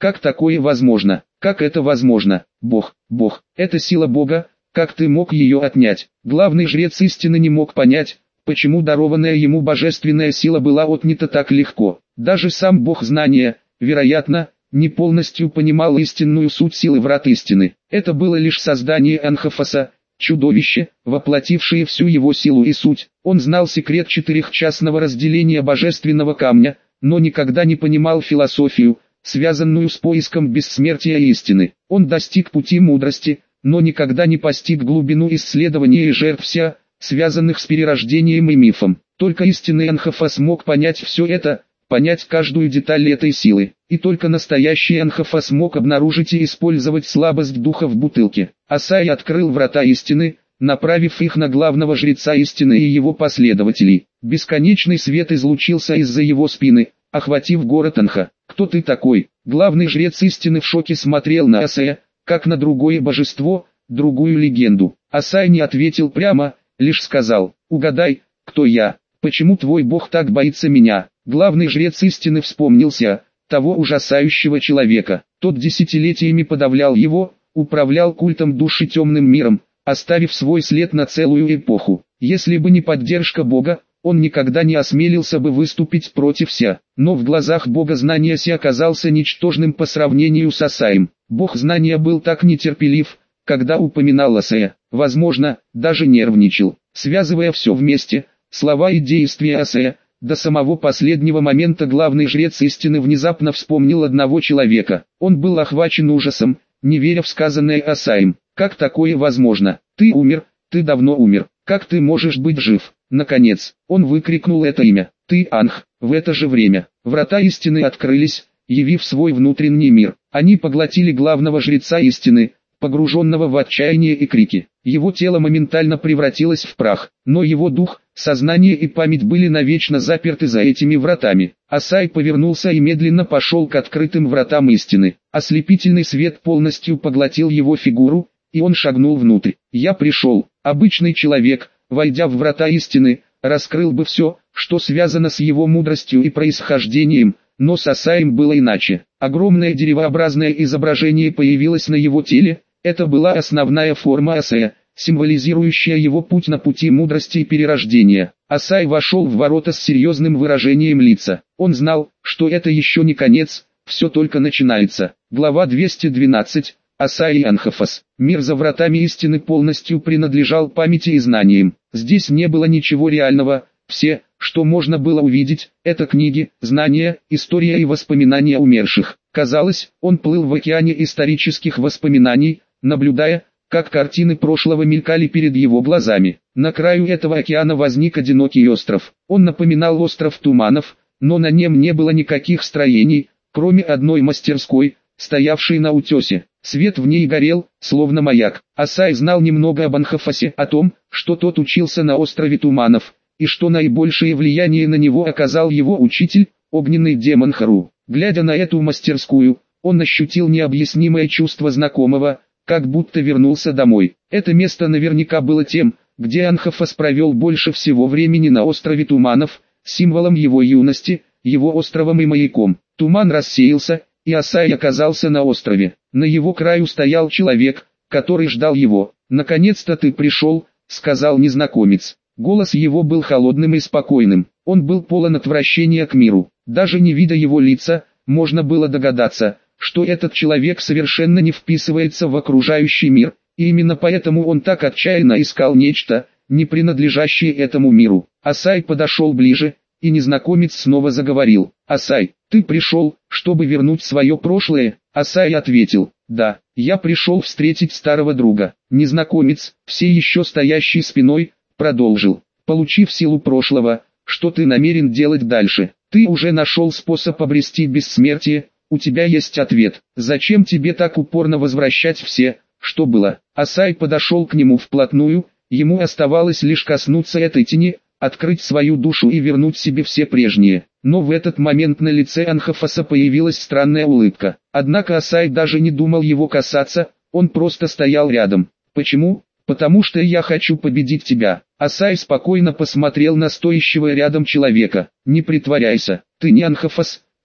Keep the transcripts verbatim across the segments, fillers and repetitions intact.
Как такое возможно? Как это возможно? Бог, Бог, это сила Бога, как ты мог ее отнять? Главный жрец истины не мог понять, почему дарованная ему божественная сила была отнята так легко. Даже сам Бог знания, вероятно, не полностью понимал истинную суть силы врат истины. Это было лишь создание Анхафаса, чудовище, воплотившее всю его силу и суть. Он знал секрет четырехчастного разделения божественного камня, но никогда не понимал философию, связанную с поиском бессмертия истины. Он достиг пути мудрости, но никогда не постиг глубину исследования и жертв вся, связанных с перерождением и мифом. Только истинный Анхафас мог понять все это, понять каждую деталь этой силы. И только настоящий Анхафас мог обнаружить и использовать слабость духа в бутылке. Асай открыл врата истины, направив их на главного жреца истины и его последователей. Бесконечный свет излучился из-за его спины, охватив город Анха. «Кто ты такой?» Главный жрец истины в шоке смотрел на Асая, как на другое божество, другую легенду. Асай не ответил прямо, лишь сказал: «Угадай, кто я, почему твой бог так боится меня?» Главный жрец истины вспомнился, того ужасающего человека. Тот десятилетиями подавлял его, управлял культом души темным миром, оставив свой след на целую эпоху. Если бы не поддержка Бога, он никогда не осмелился бы выступить против Ся. Но в глазах Бога знания Ся оказался ничтожным по сравнению с Асаем. Бог знания был так нетерпелив, когда упоминал Асая, возможно, даже нервничал, связывая все вместе, слова и действия Асая. До самого последнего момента главный жрец истины внезапно вспомнил одного человека. Он был охвачен ужасом, не веря в сказанное Асаем. «Как такое возможно? Ты умер, ты давно умер, как ты можешь быть жив?» Наконец, он выкрикнул это имя. «Ты Анх!» В это же время, врата истины открылись, явив свой внутренний мир. Они поглотили главного жреца истины, погруженного в отчаяние и крики. Его тело моментально превратилось в прах, но его дух, сознание и память были навечно заперты за этими вратами. Асай повернулся и медленно пошел к открытым вратам истины. Ослепительный свет полностью поглотил его фигуру, и он шагнул внутрь. «Я пришел». Обычный человек, войдя в врата истины, раскрыл бы все, что связано с его мудростью и происхождением, но с Асаем было иначе. Огромное деревообразное изображение появилось на его теле. Это была основная форма Асая, символизирующая его путь на пути мудрости и перерождения. Асай вошел в ворота с серьезным выражением лица. Он знал, что это еще не конец, все только начинается. Глава двести двенадцать. Асай и Анхафас. Мир за вратами истины полностью принадлежал памяти и знаниям. Здесь не было ничего реального. Все, что можно было увидеть, это книги, знания, история и воспоминания умерших. Казалось, он плыл в океане исторических воспоминаний, наблюдая, как картины прошлого мелькали перед его глазами. На краю этого океана возник одинокий остров. Он напоминал остров туманов, но на нем не было никаких строений, кроме одной мастерской, стоявшей на утесе. Свет в ней горел, словно маяк. Асай знал немного об Анхафасе, о том, что тот учился на острове туманов, и что наибольшее влияние на него оказал его учитель, огненный демон Хару. Глядя на эту мастерскую, он ощутил необъяснимое чувство знакомого, как будто вернулся домой. Это место наверняка было тем, где Анхафас провел больше всего времени на острове туманов, символом его юности, его островом и маяком. Туман рассеялся, и Асай оказался на острове. На его краю стоял человек, который ждал его. «Наконец-то ты пришел», — сказал незнакомец. Голос его был холодным и спокойным. Он был полон отвращения к миру. Даже не видя его лица, можно было догадаться, что этот человек совершенно не вписывается в окружающий мир, и именно поэтому он так отчаянно искал нечто, не принадлежащее этому миру. Асай подошел ближе, и незнакомец снова заговорил. «Асай, ты пришел, чтобы вернуть свое прошлое?» Асай ответил: «Да, я пришел встретить старого друга». Незнакомец, все еще стоящий спиной, продолжил: «Получив силу прошлого, что ты намерен делать дальше? Ты уже нашел способ обрести бессмертие, у тебя есть ответ. Зачем тебе так упорно возвращать все, что было?» Асай подошел к нему вплотную, ему оставалось лишь коснуться этой тени, открыть свою душу и вернуть себе все прежние. Но в этот момент на лице Анхафаса появилась странная улыбка. Однако Асай даже не думал его касаться, он просто стоял рядом. «Почему?» «Потому что я хочу победить тебя». Асай спокойно посмотрел на стоящего рядом человека. «Не притворяйся, ты не Анхафас, ты,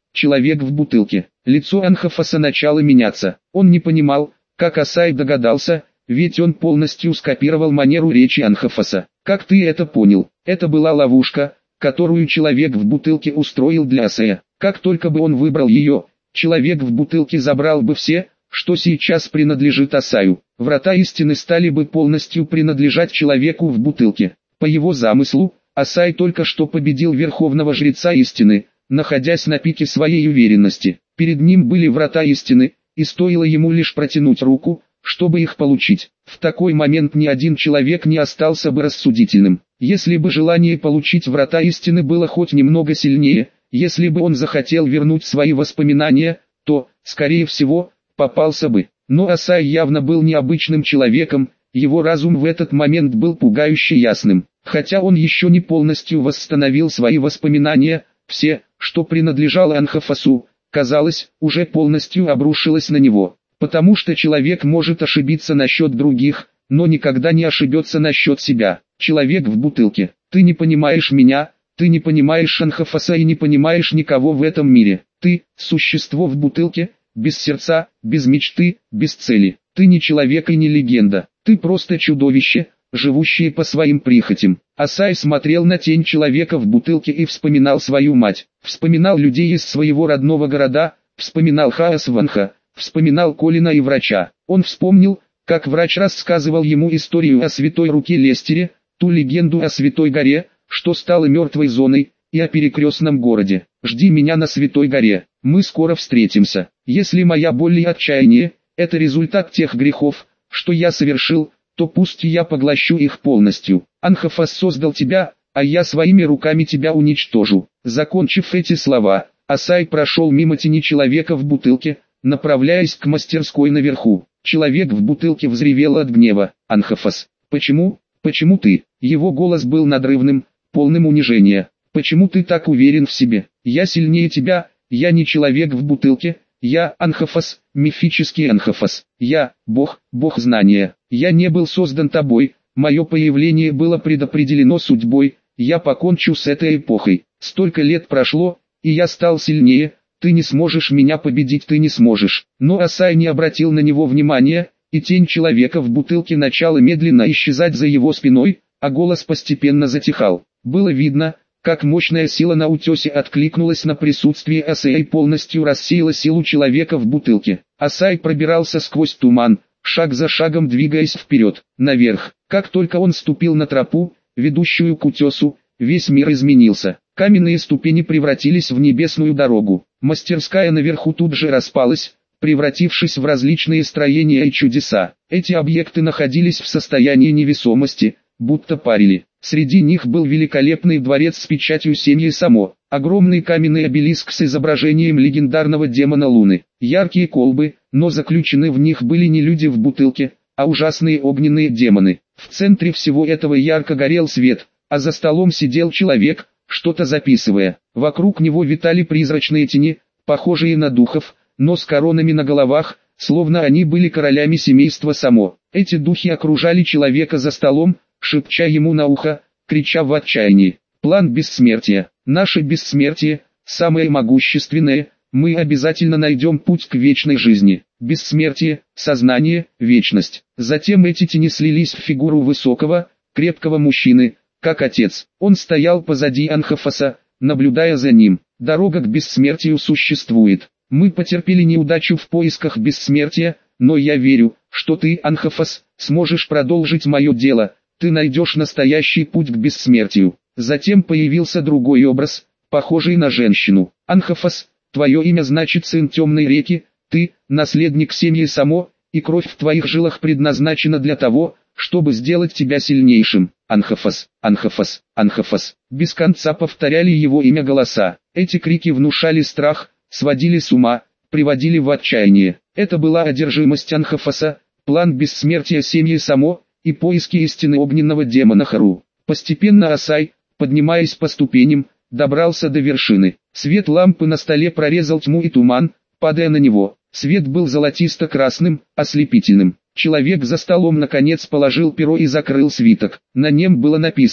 Человек в бутылке. Лицо Анхафаса начало меняться. Он не понимал, как Асай догадался, ведь он полностью скопировал манеру речи Анхафаса. Как ты это понял? Это была ловушка, которую человек в бутылке устроил для Асая. Как только бы он выбрал ее, человек в бутылке забрал бы все, что сейчас принадлежит Асаю. Врата истины стали бы полностью принадлежать человеку в бутылке. По его замыслу, Асай только что победил Верховного Жреца Истины, находясь на пике своей уверенности. Перед ним были врата истины, и стоило ему лишь протянуть руку, чтобы их получить. В такой момент ни один человек не остался бы рассудительным. Если бы желание получить врата истины было хоть немного сильнее, если бы он захотел вернуть свои воспоминания, то, скорее всего, попался бы. Но Асай явно был необычным человеком, его разум в этот момент был пугающе ясным. Хотя он еще не полностью восстановил свои воспоминания, все, что принадлежало Анхафасу, казалось, уже полностью обрушилось на него. Потому что человек может ошибиться насчет других, но никогда не ошибется насчет себя. Человек в бутылке. Ты не понимаешь меня, ты не понимаешь Анхафаса и не понимаешь никого в этом мире. Ты – существо в бутылке, без сердца, без мечты, без цели. Ты не человек и не легенда. Ты просто чудовище, живущее по своим прихотям. Асай смотрел на тень человека в бутылке и вспоминал свою мать. Вспоминал людей из своего родного города, вспоминал Хаасванха, вспоминал Колина и врача. Он вспомнил, как врач рассказывал ему историю о святой руке Лестере, ту легенду о святой горе, что стала мертвой зоной, и о перекрестном городе. «Жди меня на святой горе, мы скоро встретимся. Если моя боль и отчаяние – это результат тех грехов, что я совершил, то пусть я поглощу их полностью. Анхафас создал тебя, а я своими руками тебя уничтожу». Закончив эти слова, Асай прошел мимо тени человека в бутылке, направляясь к мастерской наверху. Человек в бутылке взревел от гнева. «Анхафас, почему, почему ты?» Его голос был надрывным, полным унижения. «Почему ты так уверен в себе? Я сильнее тебя, я не человек в бутылке, я Анхафас, мифический Анхафас. Я, Бог, Бог знания. Я не был создан тобой, мое появление было предопределено судьбой, я покончу с этой эпохой. Столько лет прошло, и я стал сильнее, ты не сможешь меня победить, ты не сможешь». Но Асай не обратил на него внимания, и тень человека в бутылке начала медленно исчезать за его спиной, а голос постепенно затихал. Было видно, как мощная сила на утесе откликнулась на присутствие Асая и полностью рассеяла силу человека в бутылке. Асай пробирался сквозь туман, шаг за шагом двигаясь вперед, наверх. Как только он ступил на тропу, ведущую к утесу, весь мир изменился. Каменные ступени превратились в небесную дорогу. Мастерская наверху тут же распалась, превратившись в различные строения и чудеса. Эти объекты находились в состоянии невесомости, будто парили. Среди них был великолепный дворец с печатью семьи Само, огромный каменный обелиск с изображением легендарного демона Луны, яркие колбы, но заключены в них были не люди в бутылке, а ужасные огненные демоны. В центре всего этого ярко горел свет, а за столом сидел человек, что-то записывая. Вокруг него витали призрачные тени, похожие на духов, но с коронами на головах, словно они были королями семейства Само. Эти духи окружали человека за столом, шепча ему на ухо, крича в отчаянии: «План бессмертия, наше бессмертие, самое могущественное, мы обязательно найдем путь к вечной жизни. Бессмертие, сознание, вечность». Затем эти тени слились в фигуру высокого, крепкого мужчины, как отец. Он стоял позади Анхафаса, наблюдая за ним. «Дорога к бессмертию существует. Мы потерпели неудачу в поисках бессмертия, но я верю, что ты, Анхафас, сможешь продолжить мое дело. Ты найдешь настоящий путь к бессмертию». Затем появился другой образ, похожий на женщину. «Анхафас, твое имя значит сын темной реки, ты, наследник семьи Само, и кровь в твоих жилах предназначена для того, чтобы сделать тебя сильнейшим. Анхафас, Анхафас, Анхафас». Без конца повторяли его имя голоса. Эти крики внушали страх, сводили с ума, приводили в отчаяние. Это была одержимость Анхафаса, план бессмертия семьи Само, и поиски истины огненного демона Хару. Постепенно Асай, поднимаясь по ступеням, добрался до вершины. Свет лампы на столе прорезал тьму и туман, падая на него. Свет был золотисто-красным, ослепительным. Человек за столом наконец положил перо и закрыл свиток. На нем было написано: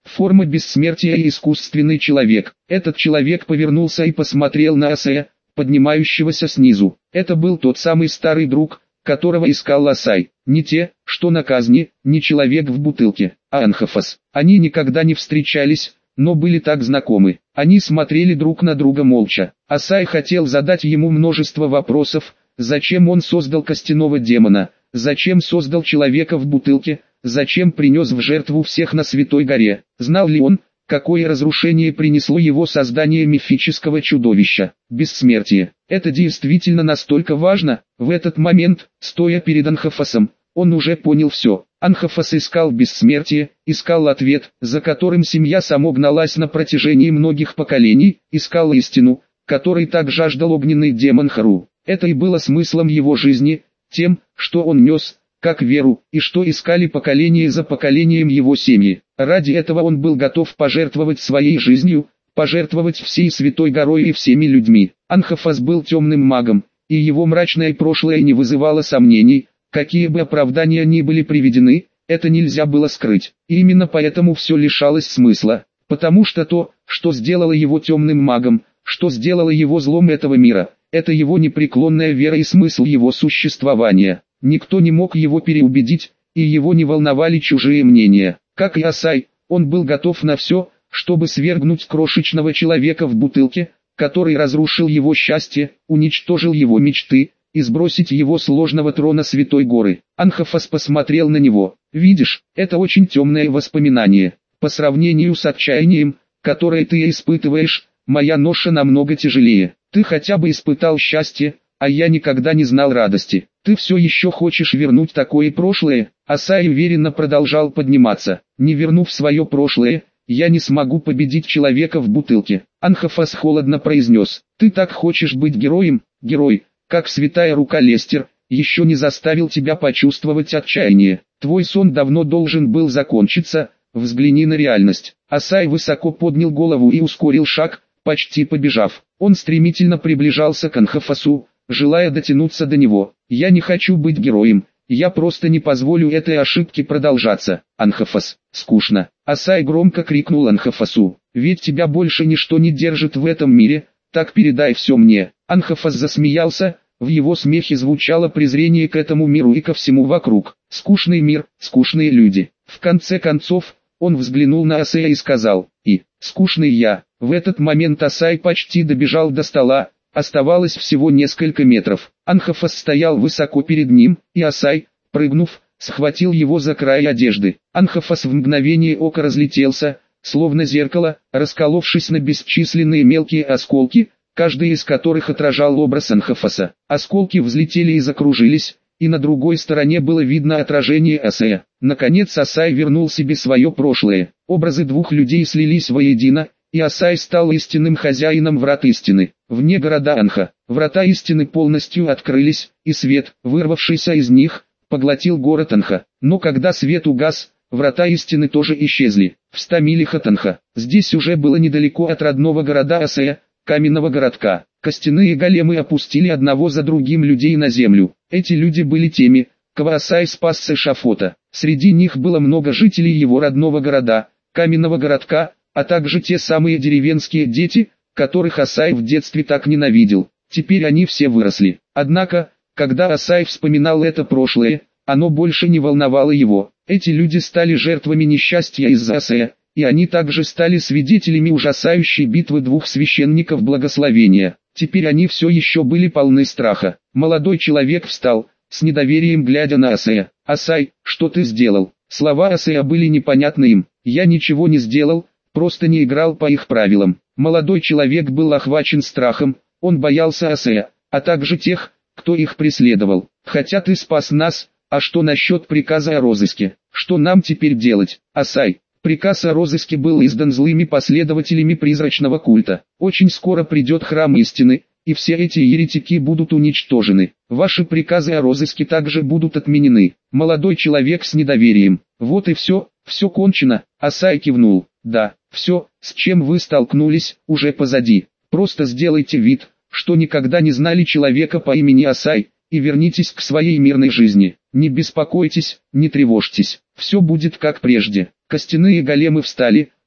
форма бессмертия и искусственный человек. Этот человек повернулся и посмотрел на Асая, поднимающегося снизу. Это был тот самый старый друг, которого искал Асай. Не те, что на казни, не человек в бутылке, а Анхафас. Они никогда не встречались, но были так знакомы. Они смотрели друг на друга молча. Асай хотел задать ему множество вопросов. Зачем он создал костяного демона? Зачем создал человека в бутылке? Зачем принес в жертву всех на Святой горе? Знал ли он, какое разрушение принесло его создание мифического чудовища? Бессмертие. Это действительно настолько важно? В этот момент, стоя перед Анхафасом, он уже понял все. Анхафас искал бессмертие, искал ответ, за которым семья само гналась на протяжении многих поколений, искал истину, которой так жаждал огненный демон Хару. Это и было смыслом его жизни, тем, что он нес, как веру, и что искали поколение за поколением его семьи. Ради этого он был готов пожертвовать своей жизнью, пожертвовать всей Святой горой и всеми людьми. Анхафас был темным магом, и его мрачное прошлое не вызывало сомнений. Какие бы оправдания ни были приведены, это нельзя было скрыть. И именно поэтому все лишалось смысла. Потому что то, что сделало его темным магом, что сделало его злом этого мира, это его непреклонная вера и смысл его существования. Никто не мог его переубедить, и его не волновали чужие мнения. Как и Асай, он был готов на все, чтобы свергнуть крошечного человека в бутылке, который разрушил его счастье, уничтожил его мечты, и сбросить его с ложного трона Святой горы. Анхафас посмотрел на него. «Видишь, это очень темное воспоминание. По сравнению с отчаянием, которое ты испытываешь, моя ноша намного тяжелее. Ты хотя бы испытал счастье, а я никогда не знал радости. Ты все еще хочешь вернуть такое прошлое?» Асай уверенно продолжал подниматься. «Не вернув свое прошлое, я не смогу победить человека в бутылке». Анхафас холодно произнес. «Ты так хочешь быть героем, герой, как святая рука Лестер, еще не заставил тебя почувствовать отчаяние. Твой сон давно должен был закончиться, взгляни на реальность». Асай высоко поднял голову и ускорил шаг, почти побежав. Он стремительно приближался к Анхафасу, желая дотянуться до него. «Я не хочу быть героем, я просто не позволю этой ошибке продолжаться». «Анхафас, скучно». Асай громко крикнул Анхафасу. «Ведь тебя больше ничто не держит в этом мире, так передай все мне». Анхафас засмеялся, в его смехе звучало презрение к этому миру и ко всему вокруг. «Скучный мир, скучные люди». В конце концов, он взглянул на Асая и сказал: «И, скучный я». В этот момент Асай почти добежал до стола, оставалось всего несколько метров. Анхафас стоял высоко перед ним, и Асай, прыгнув, схватил его за край одежды. Анхафас в мгновение ока разлетелся, словно зеркало, расколовшись на бесчисленные мелкие осколки, каждый из которых отражал образ Анхафаса. Осколки взлетели и закружились, и на другой стороне было видно отражение Асая. Наконец Асай вернул себе свое прошлое. Образы двух людей слились воедино, и Асай стал истинным хозяином врат истины. Вне города Анха, врата истины полностью открылись, и свет, вырвавшийся из них, поглотил город Анха. Но когда свет угас, врата истины тоже исчезли. В ста милях от Анха, здесь уже было недалеко от родного города Асая, каменного городка. Костяные големы опустили одного за другим людей на землю. Эти люди были теми, кого Асай спас с эшафота. Среди них было много жителей его родного города, каменного городка, а также те самые деревенские дети, которых Асай в детстве так ненавидел. Теперь они все выросли. Однако, когда Асай вспоминал это прошлое, оно больше не волновало его. Эти люди стали жертвами несчастья из-за Асая, и они также стали свидетелями ужасающей битвы двух священников благословения. Теперь они все еще были полны страха. Молодой человек встал, с недоверием глядя на Асая. «Асай, что ты сделал?» Слова Асая были непонятны им. «Я ничего не сделал, просто не играл по их правилам». Молодой человек был охвачен страхом, он боялся Асая, а также тех, кто их преследовал. «Хотя ты спас нас, а что насчет приказа о розыске? Что нам теперь делать?» «Асай, приказ о розыске был издан злыми последователями призрачного культа. Очень скоро придет храм истины, и все эти еретики будут уничтожены. Ваши приказы о розыске также будут отменены». Молодой человек с недоверием. «Вот и все, все кончено». Асай кивнул. «Да, все, с чем вы столкнулись, уже позади. Просто сделайте вид, что никогда не знали человека по имени Асай, и вернитесь к своей мирной жизни. Не беспокойтесь, не тревожьтесь, все будет как прежде». Костяные големы встали,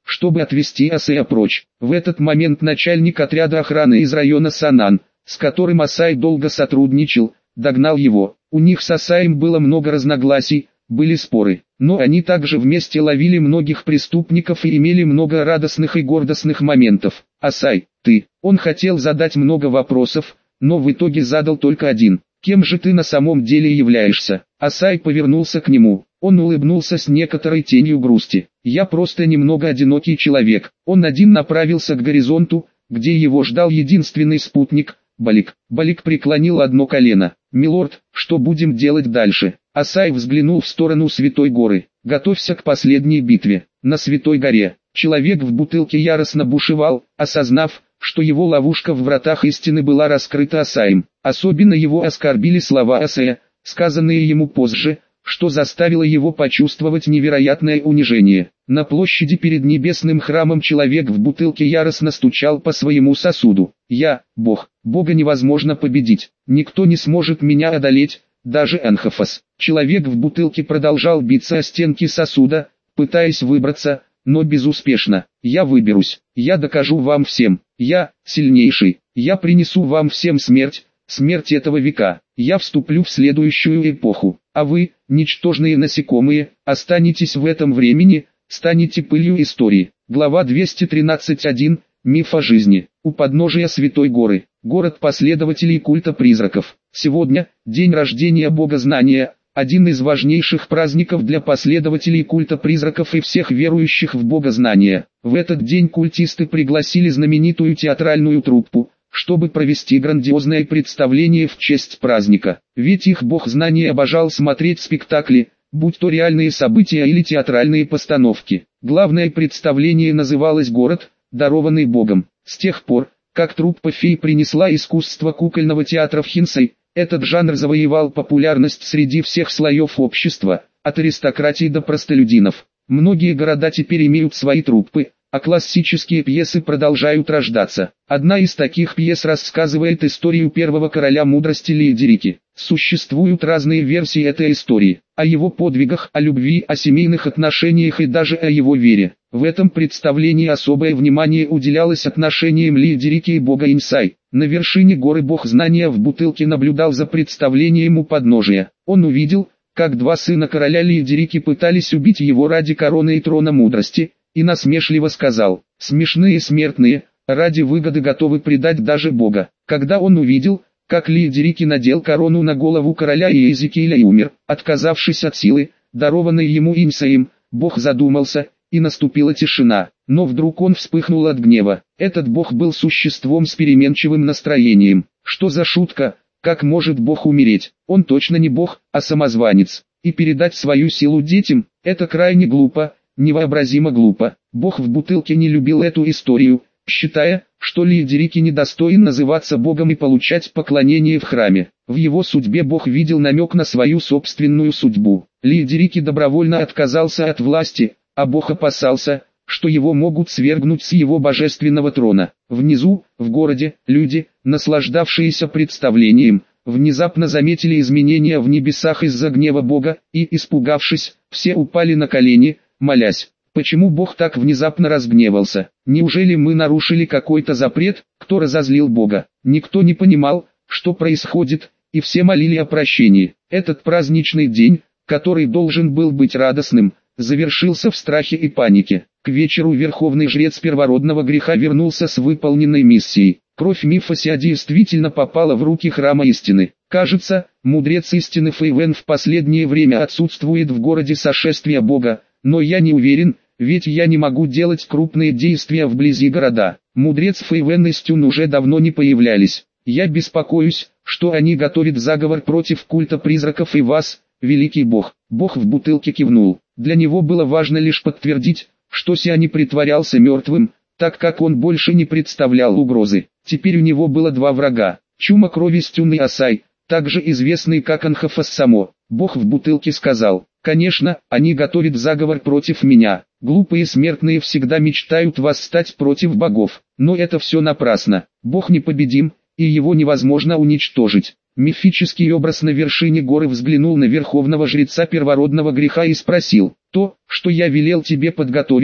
чтобы отвести Асая прочь. В этот момент начальник отряда охраны из района Санан, с которым Асай долго сотрудничал, догнал его. У них с Асаем было много разногласий, были споры, но они также вместе ловили многих преступников и имели много радостных и гордостных моментов. «Асай, ты...» Он хотел задать много вопросов, но в итоге задал только один. «Кем же ты на самом деле являешься?» Асай повернулся к нему. Он улыбнулся с некоторой тенью грусти. «Я просто немного одинокий человек». Он один направился к горизонту, где его ждал единственный спутник – Балик. Балик преклонил одно колено. «Милорд, что будем делать дальше?» Асай взглянул в сторону Святой горы. «Готовься к последней битве. На Святой горе». Человек в бутылке яростно бушевал, осознав, что его ловушка в вратах истины была раскрыта Асаем. Особенно его оскорбили слова Асая, сказанные ему позже, что заставило его почувствовать невероятное унижение. На площади перед небесным храмом человек в бутылке яростно стучал по своему сосуду. «Я, Бог, Бога невозможно победить, никто не сможет меня одолеть, даже Энхофос». Человек в бутылке продолжал биться о стенки сосуда, пытаясь выбраться, но безуспешно. «Я выберусь, я докажу вам всем, я, сильнейший, я принесу вам всем смерть, смерть этого века, я вступлю в следующую эпоху, а вы, ничтожные насекомые, останетесь в этом времени, станете пылью истории». Глава двести тринадцать точка один. Миф о жизни. У подножия Святой горы, город последователей культа призраков. Сегодня, день рождения Бога знания, один из важнейших праздников для последователей культа призраков и всех верующих в Бога знания. В этот день культисты пригласили знаменитую театральную труппу, чтобы провести грандиозное представление в честь праздника. Ведь их Бог знания обожал смотреть спектакли, будь то реальные события или театральные постановки. Главное представление называлось «Город, дарованный Богом». С тех пор, как труппа фей принесла искусство кукольного театра в Хинсай, этот жанр завоевал популярность среди всех слоев общества, от аристократии до простолюдинов. Многие города теперь имеют свои труппы, а классические пьесы продолжают рождаться. Одна из таких пьес рассказывает историю первого короля мудрости Лиедерики. Существуют разные версии этой истории, о его подвигах, о любви, о семейных отношениях и даже о его вере. В этом представлении особое внимание уделялось отношениям Лиедерики и бога Инсай. На вершине горы бог знания в бутылке наблюдал за представлением у подножия. Он увидел, как два сына короля Лиедерики пытались убить его ради короны и трона мудрости, и насмешливо сказал: «Смешные смертные, ради выгоды готовы предать даже Бога». Когда он увидел, как Лиедерики надел корону на голову короля Иезекииля и умер, отказавшись от силы, дарованной ему Инсаем, Бог задумался, и наступила тишина. Но вдруг он вспыхнул от гнева. Этот Бог был существом с переменчивым настроением. Что за шутка? Как может Бог умереть? Он точно не Бог, а самозванец. И передать свою силу детям – это крайне глупо. Невообразимо глупо. Бог в бутылке не любил эту историю, считая, что Лиедерики недостоин называться Богом и получать поклонение в храме. В его судьбе Бог видел намек на свою собственную судьбу. Лиедерики добровольно отказался от власти, а Бог опасался, что его могут свергнуть с его божественного трона. Внизу, в городе, люди, наслаждавшиеся представлением, внезапно заметили изменения в небесах из-за гнева Бога, и, испугавшись, все упали на колени, молясь. Почему Бог так внезапно разгневался? Неужели мы нарушили какой-то запрет, кто разозлил Бога? Никто не понимал, что происходит, и все молили о прощении. Этот праздничный день, который должен был быть радостным, завершился в страхе и панике. К вечеру верховный жрец первородного греха вернулся с выполненной миссией. Кровь Мифося действительно попала в руки храма истины. Кажется, мудрец истины Фейвен в последнее время отсутствует в городе сошествия Бога, но я не уверен, ведь я не могу делать крупные действия вблизи города. Мудрец Фейвен и Стюн уже давно не появлялись. Я беспокоюсь, что они готовят заговор против культа призраков и вас, великий Бог. Бог в бутылке кивнул. Для него было важно лишь подтвердить, что Сиа не притворялся мертвым, так как он больше не представлял угрозы. Теперь у него было два врага: чума крови Стюн и Асай, также известный как Анхофос само. Бог в бутылке сказал: «Конечно, они готовят заговор против меня. Глупые смертные всегда мечтают восстать против богов, но это все напрасно. Бог непобедим, и его невозможно уничтожить». Мифический образ на вершине горы взглянул на верховного жреца первородного греха и спросил: «То, что я велел тебе подготовить,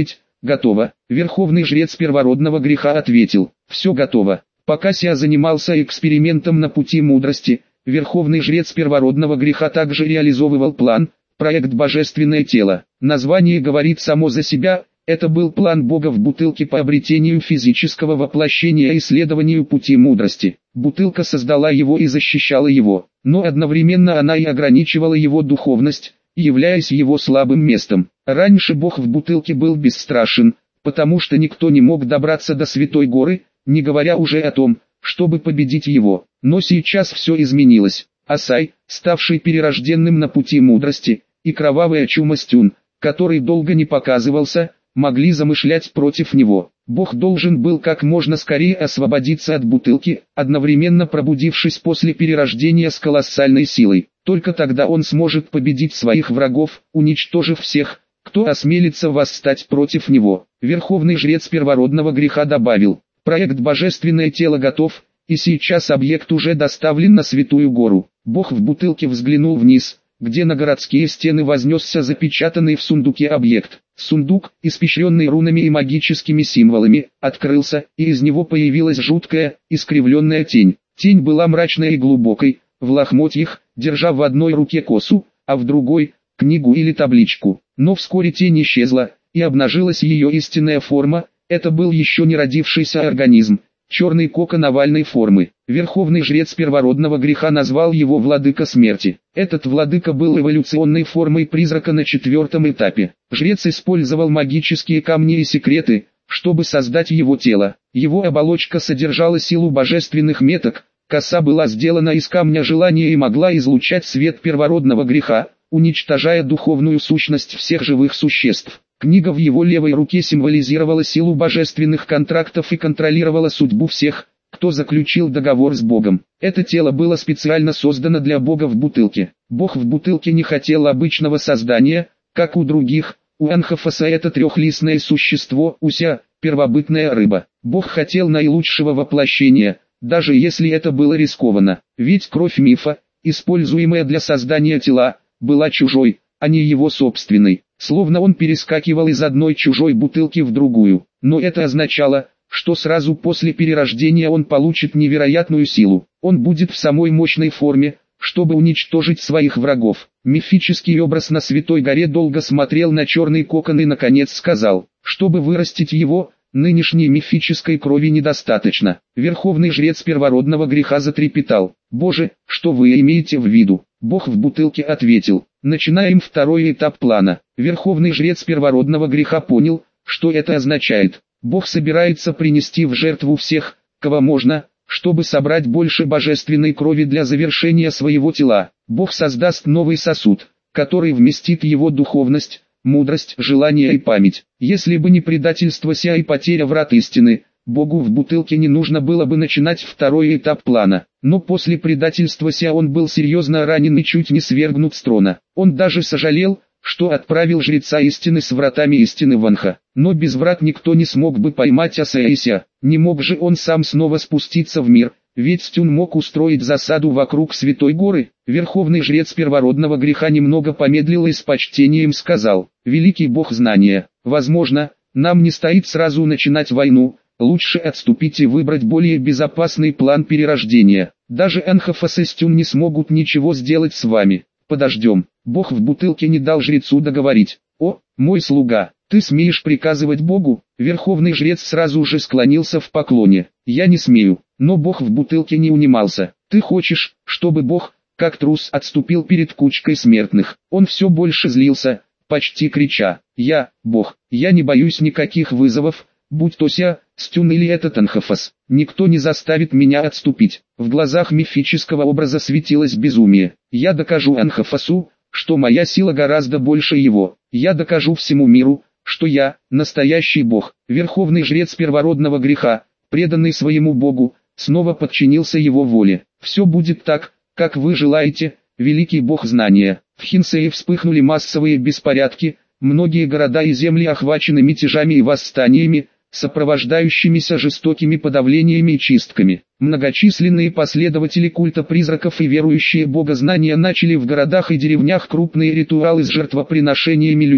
готово. Верховный жрец первородного греха ответил, все готово. Пока Ся занимался экспериментом на пути мудрости, верховный жрец первородного греха также реализовывал план, проект «Божественное тело». Название говорит само за себя, это был план Бога в бутылке по обретению физического воплощения и исследованию пути мудрости. Бутылка создала его и защищала его, но одновременно она и ограничивала его духовность, являясь его слабым местом. Раньше Бог в бутылке был бесстрашен, потому что никто не мог добраться до Святой Горы, не говоря уже о том, чтобы победить его. Но сейчас все изменилось. Асай, ставший перерожденным на пути мудрости, и кровавая чума Стюн, который долго не показывался, могли замышлять против него. Бог должен был как можно скорее освободиться от бутылки, одновременно пробудившись после перерождения с колоссальной силой. Только тогда он сможет победить своих врагов, уничтожив всех, кто осмелится восстать против него. Верховный жрец первородного греха добавил, проект «Божественное тело» готов, и сейчас объект уже доставлен на Святую Гору. Бог в бутылке взглянул вниз, где на городские стены вознесся запечатанный в сундуке объект. Сундук, испещренный рунами и магическими символами, открылся, и из него появилась жуткая, искривленная тень. Тень была мрачной и глубокой, в лохмотьях, держа в одной руке косу, а в другой – книгу или табличку. Но вскоре тень исчезла, и обнажилась ее истинная форма. Это был еще не родившийся организм, черный кокон овальной формы. Верховный жрец первородного греха назвал его Владыка Смерти. Этот Владыка был эволюционной формой призрака на четвертом этапе. Жрец использовал магические камни и секреты, чтобы создать его тело. Его оболочка содержала силу божественных меток, коса была сделана из камня желания и могла излучать свет первородного греха, уничтожая духовную сущность всех живых существ. Книга в его левой руке символизировала силу божественных контрактов и контролировала судьбу всех, кто заключил договор с Богом. Это тело было специально создано для Бога в бутылке. Бог в бутылке не хотел обычного создания, как у других. У Анхафаса это трехлистное существо, Уся, первобытная рыба. Бог хотел наилучшего воплощения, даже если это было рискованно. Ведь кровь мифа, используемая для создания тела, была чужой, а не его собственной. Словно он перескакивал из одной чужой бутылки в другую. Но это означало, что сразу после перерождения он получит невероятную силу. Он будет в самой мощной форме, чтобы уничтожить своих врагов. Мифический образ на Святой Горе долго смотрел на черный кокон и наконец сказал, чтобы вырастить его, нынешней мифической крови недостаточно. Верховный жрец первородного греха затрепетал. «Боже, что вы имеете в виду?» Бог в бутылке ответил. Начинаем второй этап плана. Верховный жрец первородного греха понял, что это означает. Бог собирается принести в жертву всех, кого можно, чтобы собрать больше божественной крови для завершения своего тела. Бог создаст новый сосуд, который вместит его духовность, мудрость, желание и память. Если бы не предательство Ся и потеря врат истины, Богу в бутылке не нужно было бы начинать второй этап плана. Но после предательства Ся он был серьезно ранен и чуть не свергнут с трона. Он даже сожалел, что отправил жреца истины с вратами истины в Анха. Но без врат никто не смог бы поймать Асая и Ся. Не мог же он сам снова спуститься в мир, ведь Стюн мог устроить засаду вокруг Святой Горы. Верховный жрец первородного греха немного помедлил и с почтением сказал: «Великий Бог знания, возможно, нам не стоит сразу начинать войну, лучше отступить и выбрать более безопасный план перерождения. Даже Анхафас и Стюн не смогут ничего сделать с вами. Подождем». Бог в бутылке не дал жрецу договорить. «О, мой слуга, ты смеешь приказывать Богу?» Верховный жрец сразу же склонился в поклоне. «Я не смею». Но Бог в бутылке не унимался. «Ты хочешь, чтобы Бог, как трус, отступил перед кучкой смертных?» Он все больше злился, почти крича: «Я, Бог, я не боюсь никаких вызовов, будь то Ся, Стюн или этот Анхафас. Никто не заставит меня отступить». В глазах мифического образа светилось безумие. «Я докажу Анхафасу, что моя сила гораздо больше его. Я докажу всему миру, что я – настоящий Бог». Верховный жрец первородного греха, преданный своему Богу, снова подчинился его воле. «Все будет так, как вы желаете, великий Бог знания». В Хинсее вспыхнули массовые беспорядки, многие города и земли охвачены мятежами и восстаниями, сопровождающимися жестокими подавлениями и чистками. Многочисленные последователи культа призраков и верующие богознания начали в городах и деревнях крупные ритуалы с жертвоприношениями людей,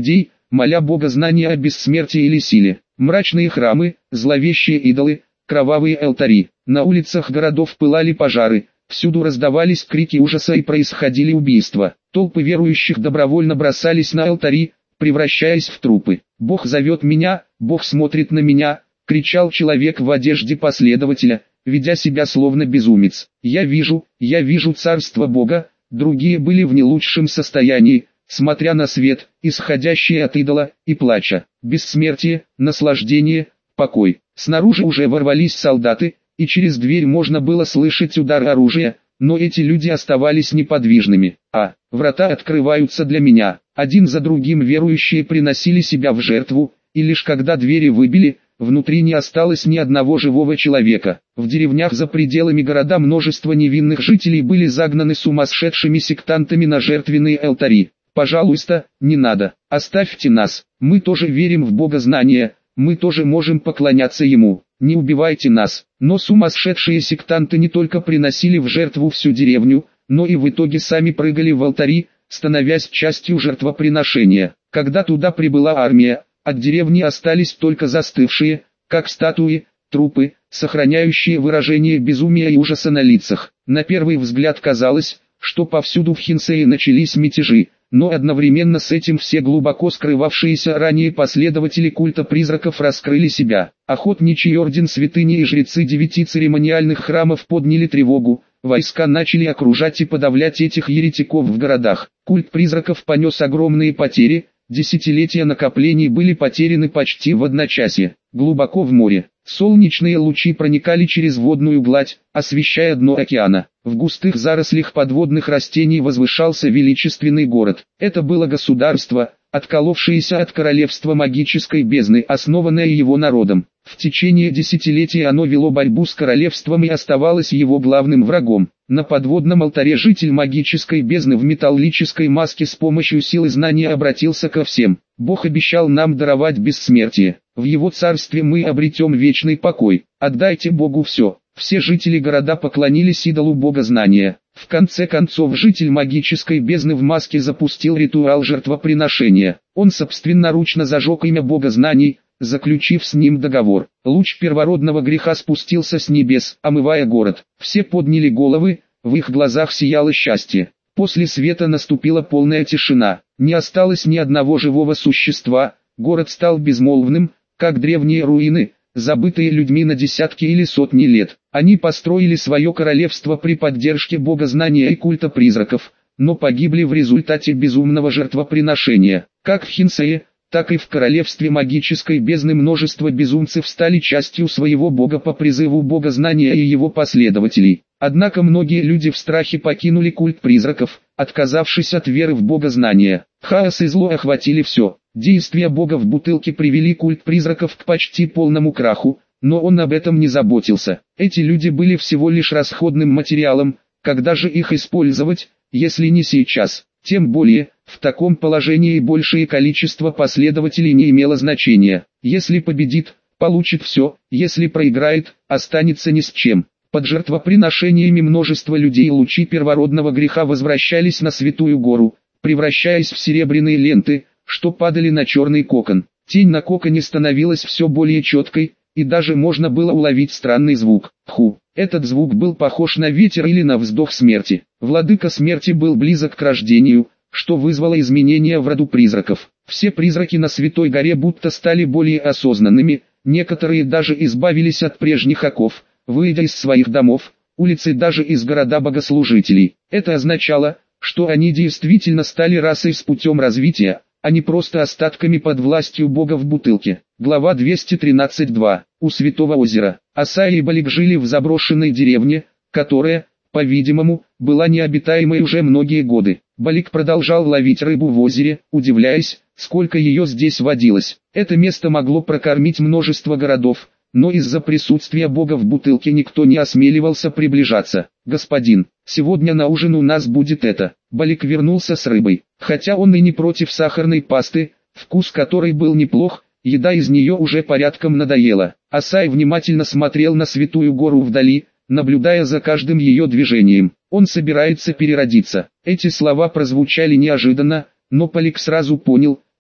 моля Бога знания о бессмертии или силе. Мрачные храмы, зловещие идолы, кровавые алтари. На улицах городов пылали пожары, всюду раздавались крики ужаса и происходили убийства. Толпы верующих добровольно бросались на алтари, превращаясь в трупы. «Бог зовет меня, Бог смотрит на меня», — кричал человек в одежде последователя, ведя себя словно безумец. «Я вижу, я вижу царство Бога». Другие были в не лучшем состоянии, смотря на свет, исходящий от идола, и плача. Бессмертие, наслаждение, покой. Снаружи уже ворвались солдаты, и через дверь можно было слышать удар оружия, но эти люди оставались неподвижными. А, врата открываются для меня. Один за другим верующие приносили себя в жертву, и лишь когда двери выбили, внутри не осталось ни одного живого человека. В деревнях за пределами города множество невинных жителей были загнаны сумасшедшими сектантами на жертвенные алтари. «Пожалуйста, не надо, оставьте нас, мы тоже верим в богознание, мы тоже можем поклоняться Ему, не убивайте нас». Но сумасшедшие сектанты не только приносили в жертву всю деревню, но и в итоге сами прыгали в алтари, становясь частью жертвоприношения. Когда туда прибыла армия, от деревни остались только застывшие, как статуи, трупы, сохраняющие выражение безумия и ужаса на лицах. На первый взгляд казалось, что повсюду в Хинсее начались мятежи, но одновременно с этим все глубоко скрывавшиеся ранее последователи культа призраков раскрыли себя. Охотничий орден святыни и жрецы девяти церемониальных храмов подняли тревогу, войска начали окружать и подавлять этих еретиков в городах. Культ призраков понес огромные потери, десятилетия накоплений были потеряны почти в одночасье. Глубоко в море, солнечные лучи проникали через водную гладь, освещая дно океана. В густых зарослях подводных растений возвышался величественный город. Это было государство, отколовшееся от королевства магической бездны, основанное его народом. В течение десятилетий оно вело борьбу с королевством и оставалось его главным врагом. На подводном алтаре житель магической бездны в металлической маске с помощью силы знания обратился ко всем. «Бог обещал нам даровать бессмертие. В Его царстве мы обретем вечный покой. Отдайте Богу все». Все жители города поклонились идолу богознания. В конце концов житель магической бездны в маске запустил ритуал жертвоприношения. Он собственноручно зажег имя богознаний, заключив с ним договор. Луч первородного греха спустился с небес, омывая город. Все подняли головы, в их глазах сияло счастье. После света наступила полная тишина. Не осталось ни одного живого существа, город стал безмолвным, как древние руины, забытые людьми на десятки или сотни лет. Они построили свое королевство при поддержке богознания и культа призраков, но погибли в результате безумного жертвоприношения. Как в Хинсее, так и в королевстве магической бездны множество безумцев стали частью своего бога по призыву богознания и его последователей. Однако многие люди в страхе покинули культ призраков, отказавшись от веры в богознание. Хаос и зло охватили все. Действия бога в бутылке привели культ призраков к почти полному краху, но он об этом не заботился. Эти люди были всего лишь расходным материалом, когда же их использовать, если не сейчас? Тем более, в таком положении большее количество последователей не имело значения. Если победит, получит все, если проиграет, останется ни с чем. Под жертвоприношениями множество людей лучи первородного греха возвращались на Святую Гору, превращаясь в серебряные ленты, что падали на черный кокон. Тень на коконе становилась все более четкой, и даже можно было уловить странный звук. Ху. Этот звук был похож на ветер или на вздох смерти. Владыка смерти был близок к рождению, что вызвало изменения в роду призраков. Все призраки на Святой Горе будто стали более осознанными, некоторые даже избавились от прежних оков, выйдя из своих домов, улиц и даже из города богослужителей. Это означало, что они действительно стали расой с путем развития, а не просто остатками под властью Бога в бутылке. Глава двести тринадцать два. У Святого озера. Асая и Балик жили в заброшенной деревне, которая, по-видимому, была необитаемой уже многие годы. Балик продолжал ловить рыбу в озере, удивляясь, сколько ее здесь водилось. Это место могло прокормить множество городов, но из-за присутствия Бога в бутылке никто не осмеливался приближаться. «Господин, сегодня на ужин у нас будет это». Балик вернулся с рыбой. Хотя он и не против сахарной пасты, вкус которой был неплох, еда из нее уже порядком надоела. Асай внимательно смотрел на Святую Гору вдали, наблюдая за каждым ее движением. Он собирается переродиться. Эти слова прозвучали неожиданно, но Балик сразу понял,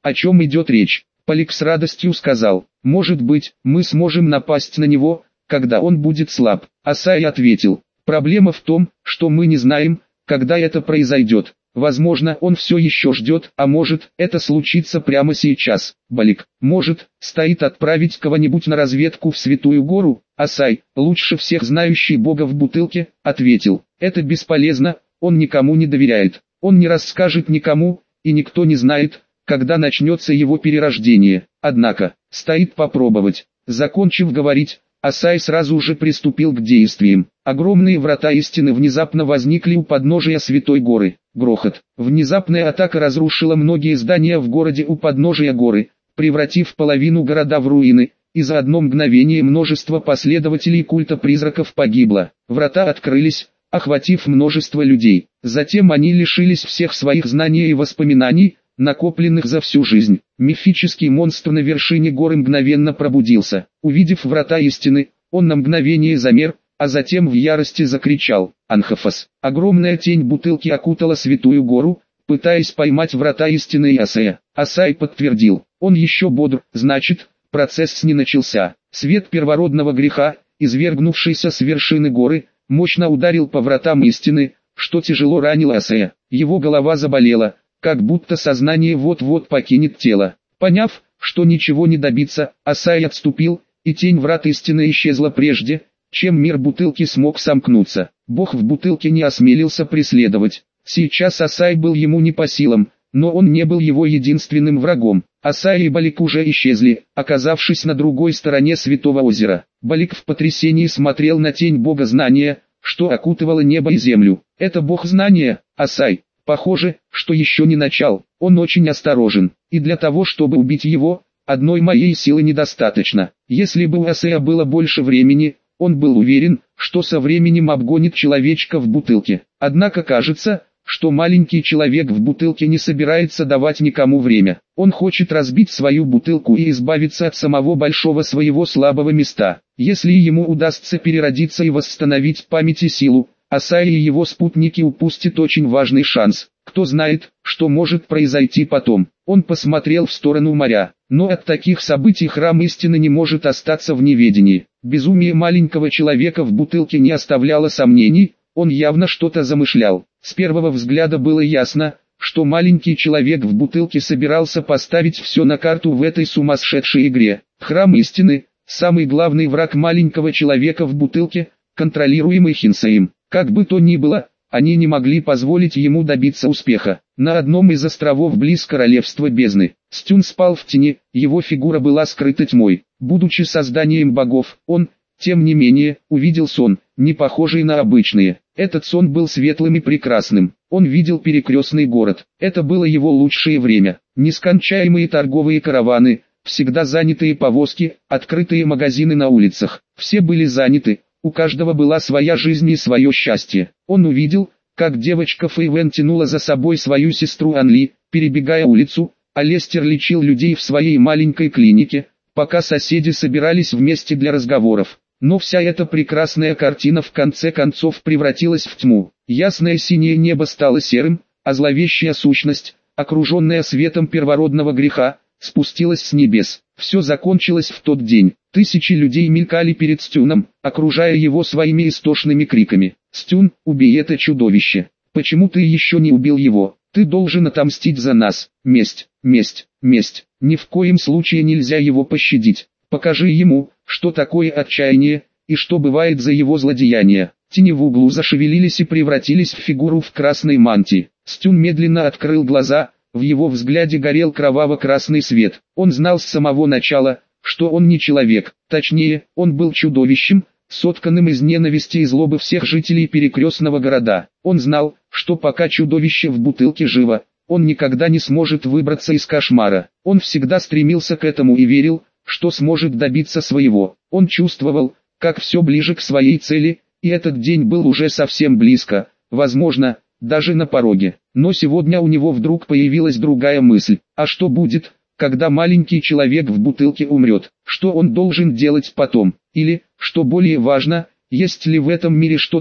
о чем идет речь. Полик с радостью сказал: может быть, мы сможем напасть на него, когда он будет слаб. Асай ответил: проблема в том, что мы не знаем, когда это произойдет. Возможно, он все еще ждет, а может, это случится прямо сейчас. Балик, может, стоит отправить кого-нибудь на разведку в Святую Гору? Асай, лучше всех знающий Бога в бутылке, ответил: это бесполезно, он никому не доверяет. Он не расскажет никому, и никто не знает, когда начнется его перерождение. Однако, стоит попробовать. Закончив говорить, Асай сразу же приступил к действиям. Огромные врата истины внезапно возникли у подножия Святой Горы. Грохот. Внезапная атака разрушила многие здания в городе у подножия горы, превратив половину города в руины, и за одно мгновение множество последователей культа призраков погибло. Врата открылись, охватив множество людей. Затем они лишились всех своих знаний и воспоминаний, накопленных за всю жизнь. Мифический монстр на вершине горы мгновенно пробудился. Увидев врата истины, он на мгновение замер, а затем в ярости закричал: Анхафас! Огромная тень бутылки окутала Святую Гору, пытаясь поймать врата истины и Асая. Асай подтвердил: он еще бодр, значит, процесс не начался. Свет первородного греха, извергнувшийся с вершины горы, мощно ударил по вратам истины, что тяжело ранило Асая. Его голова заболела, как будто сознание вот-вот покинет тело. Поняв, что ничего не добиться, Асай отступил, и тень врат истины исчезла прежде, чем мир бутылки смог сомкнуться. Бог в бутылке не осмелился преследовать. Сейчас Асай был ему не по силам, но он не был его единственным врагом. Асай и Балик уже исчезли, оказавшись на другой стороне Святого озера. Балик в потрясении смотрел на тень Бога знания, что окутывало небо и землю. Это Бог знания, Асай. Похоже, что еще не начал. Он очень осторожен, и для того, чтобы убить его, одной моей силы недостаточно. Если бы у Асая было больше времени, он был уверен, что со временем обгонит человечка в бутылке. Однако кажется, что маленький человек в бутылке не собирается давать никому время. Он хочет разбить свою бутылку и избавиться от самого большого своего слабого места. Если ему удастся переродиться и восстановить память и силу, Асай и его спутники упустят очень важный шанс. Кто знает, что может произойти потом. Он посмотрел в сторону моря, но от таких событий храм истины не может остаться в неведении. Безумие маленького человека в бутылке не оставляло сомнений, он явно что-то замышлял. С первого взгляда было ясно, что маленький человек в бутылке собирался поставить все на карту в этой сумасшедшей игре. Храм истины, самый главный враг маленького человека в бутылке, контролируемый Хинсеем. Как бы то ни было, они не могли позволить ему добиться успеха. На одном из островов близ королевства бездны, Стюн спал в тени, его фигура была скрыта тьмой. Будучи созданием богов, он, тем не менее, увидел сон, не похожий на обычные. Этот сон был светлым и прекрасным. Он видел перекрестный город. Это было его лучшее время. Нескончаемые торговые караваны, всегда занятые повозки, открытые магазины на улицах. Все были заняты. У каждого была своя жизнь и свое счастье. Он увидел, как девочка Фэйвен тянула за собой свою сестру Анли, перебегая улицу, а Лестер лечил людей в своей маленькой клинике, пока соседи собирались вместе для разговоров. Но вся эта прекрасная картина в конце концов превратилась в тьму. Ясное синее небо стало серым, а зловещая сущность, окруженная светом первородного греха, спустилась с небес. Все закончилось в тот день. Тысячи людей мелькали перед Стюном, окружая его своими истошными криками. «Стюн, убей это чудовище! Почему ты еще не убил его? Ты должен отомстить за нас! Месть, месть, месть! Ни в коем случае нельзя его пощадить! Покажи ему, что такое отчаяние, и что бывает за его злодеяния!» Тени в углу зашевелились и превратились в фигуру в красной мантии. Стюн медленно открыл глаза. В его взгляде горел кроваво-красный свет. Он знал с самого начала, что он не человек, точнее, он был чудовищем, сотканным из ненависти и злобы всех жителей перекрестного города. Он знал, что пока чудовище в бутылке живо, он никогда не сможет выбраться из кошмара. Он всегда стремился к этому и верил, что сможет добиться своего. Он чувствовал, как все ближе к своей цели, и этот день был уже совсем близко, возможно, даже на пороге. Но сегодня у него вдруг появилась другая мысль. А что будет, когда маленький человек в бутылке умрет? Что он должен делать потом? Или, что более важно, есть ли в этом мире что-то,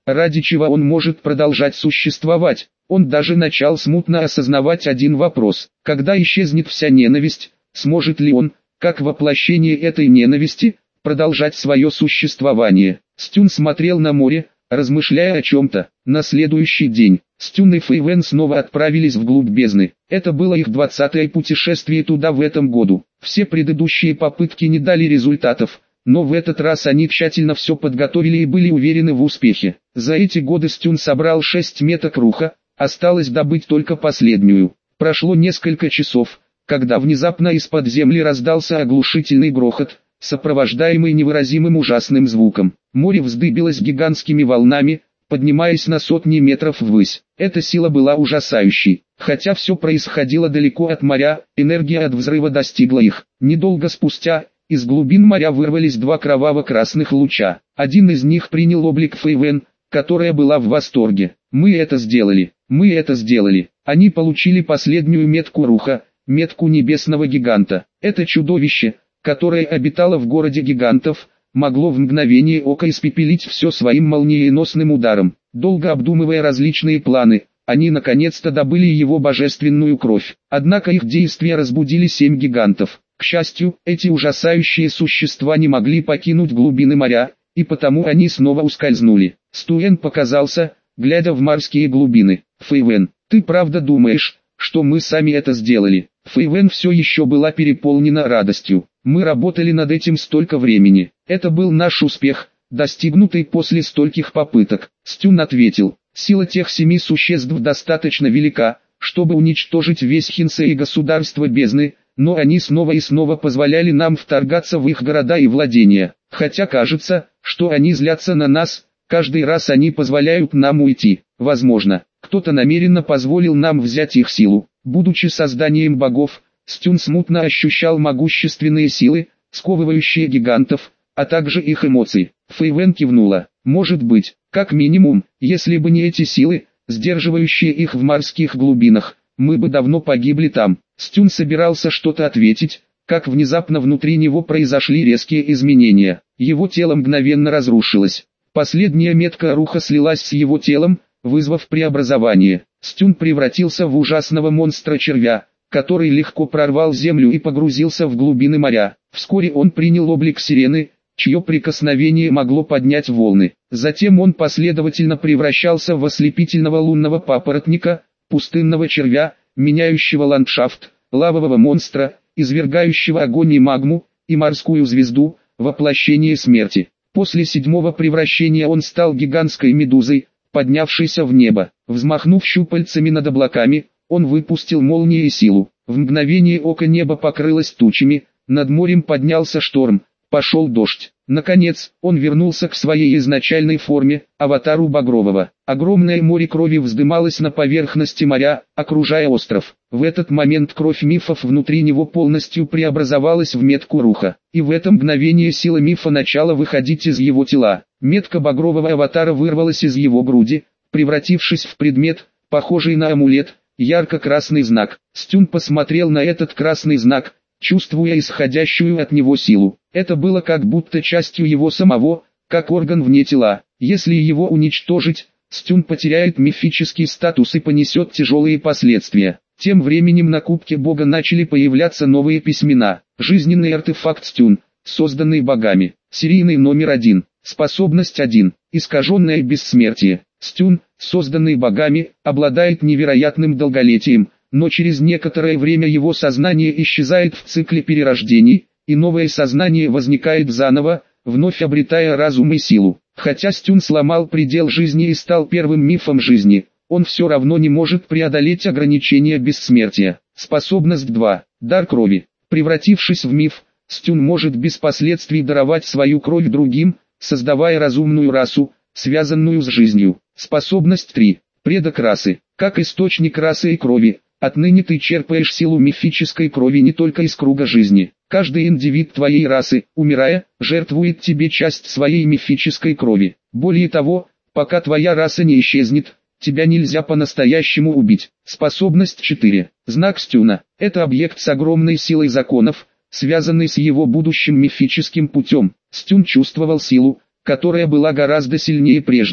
ради чего он может продолжать существовать. Он даже начал смутно осознавать один вопрос: когда исчезнет вся ненависть, сможет ли он, как воплощение этой ненависти, продолжать свое существование? Стюн смотрел на море, размышляя о чем-то. На следующий день, Стюн и Фейвен снова отправились вглубь бездны. Это было их двадцатое путешествие туда в этом году. Все предыдущие попытки не дали результатов, но в этот раз они тщательно все подготовили и были уверены в успехе. За эти годы Стюн собрал шесть меток руха, осталось добыть только последнюю. Прошло несколько часов, когда внезапно из-под земли раздался оглушительный грохот, сопровождаемый невыразимым ужасным звуком. Море вздыбилось гигантскими волнами, поднимаясь на сотни метров ввысь. Эта сила была ужасающей. Хотя все происходило далеко от моря, энергия от взрыва достигла их. Недолго спустя, из глубин моря вырвались два кроваво-красных луча. Один из них принял облик Фейвен, которая была в восторге. «Мы это сделали! Мы это сделали!» Они получили последнюю метку руха, метку небесного гиганта. Это чудовище, которое обитало в городе гигантов, могло в мгновение ока испепелить все своим молниеносным ударом. Долго обдумывая различные планы, они наконец-то добыли его божественную кровь. Однако их действия разбудили семь гигантов. К счастью, эти ужасающие существа не могли покинуть глубины моря, и потому они снова ускользнули. Стуэн показался, глядя в морские глубины. «Фейвен, ты правда думаешь, что мы сами это сделали?» Фейвен все еще была переполнена радостью. «Мы работали над этим столько времени. Это был наш успех, достигнутый после стольких попыток». Стюн ответил: «Сила тех семи существ достаточно велика, чтобы уничтожить весь Хинсе и государство бездны, но они снова и снова позволяли нам вторгаться в их города и владения. Хотя кажется, что они злятся на нас, каждый раз они позволяют нам уйти. Возможно, кто-то намеренно позволил нам взять их силу». Будучи созданием богов, Стюн смутно ощущал могущественные силы, сковывающие гигантов, а также их эмоции. Фейвен кивнула. «Может быть, как минимум, если бы не эти силы, сдерживающие их в морских глубинах, мы бы давно погибли там». Стюн собирался что-то ответить, как внезапно внутри него произошли резкие изменения. Его тело мгновенно разрушилось. Последняя метка руха слилась с его телом, вызвав преобразование. Стюн превратился в ужасного монстра-червя, который легко прорвал землю и погрузился в глубины моря. Вскоре он принял облик сирены, чье прикосновение могло поднять волны. Затем он последовательно превращался в ослепительного лунного папоротника, пустынного червя, меняющего ландшафт, лавового монстра, извергающего огонь и магму, и морскую звезду, воплощение смерти. После седьмого превращения он стал гигантской медузой, поднявшейся в небо. Взмахнув щупальцами над облаками, он выпустил молнии и силу. В мгновение ока небо покрылось тучами, над морем поднялся шторм, пошел дождь. Наконец, он вернулся к своей изначальной форме, аватару Багрового. Огромное море крови вздымалось на поверхности моря, окружая остров. В этот момент кровь мифов внутри него полностью преобразовалась в метку руха. И в это мгновение сила мифа начала выходить из его тела. Метка Багрового аватара вырвалась из его груди, превратившись в предмет, похожий на амулет, ярко-красный знак. Стюн посмотрел на этот красный знак, чувствуя исходящую от него силу. Это было как будто частью его самого, как орган вне тела. Если его уничтожить, Стюн потеряет мифический статус и понесет тяжелые последствия. Тем временем на кубке бога начали появляться новые письмена. Жизненный артефакт Стюн, созданный богами. Серийный номер один. Способность один. Искаженное бессмертие. Стюн, созданный богами, обладает невероятным долголетием, но через некоторое время его сознание исчезает в цикле перерождений, и новое сознание возникает заново, вновь обретая разум и силу. Хотя Стюн сломал предел жизни и стал первым мифом жизни, он все равно не может преодолеть ограничения бессмертия. Способность два. Дар крови. Превратившись в миф, Стюн может без последствий даровать свою кровь другим, создавая разумную расу, связанную с жизнью. Способность три. Предок расы. Как источник расы и крови, отныне ты черпаешь силу мифической крови не только из круга жизни. Каждый индивид твоей расы, умирая, жертвует тебе часть своей мифической крови. Более того, пока твоя раса не исчезнет, тебя нельзя по-настоящему убить. Способность четыре. Знак Стюна. Это объект с огромной силой законов, связанный с его будущим мифическим путем. Стюн чувствовал силу, которая была гораздо сильнее прежней.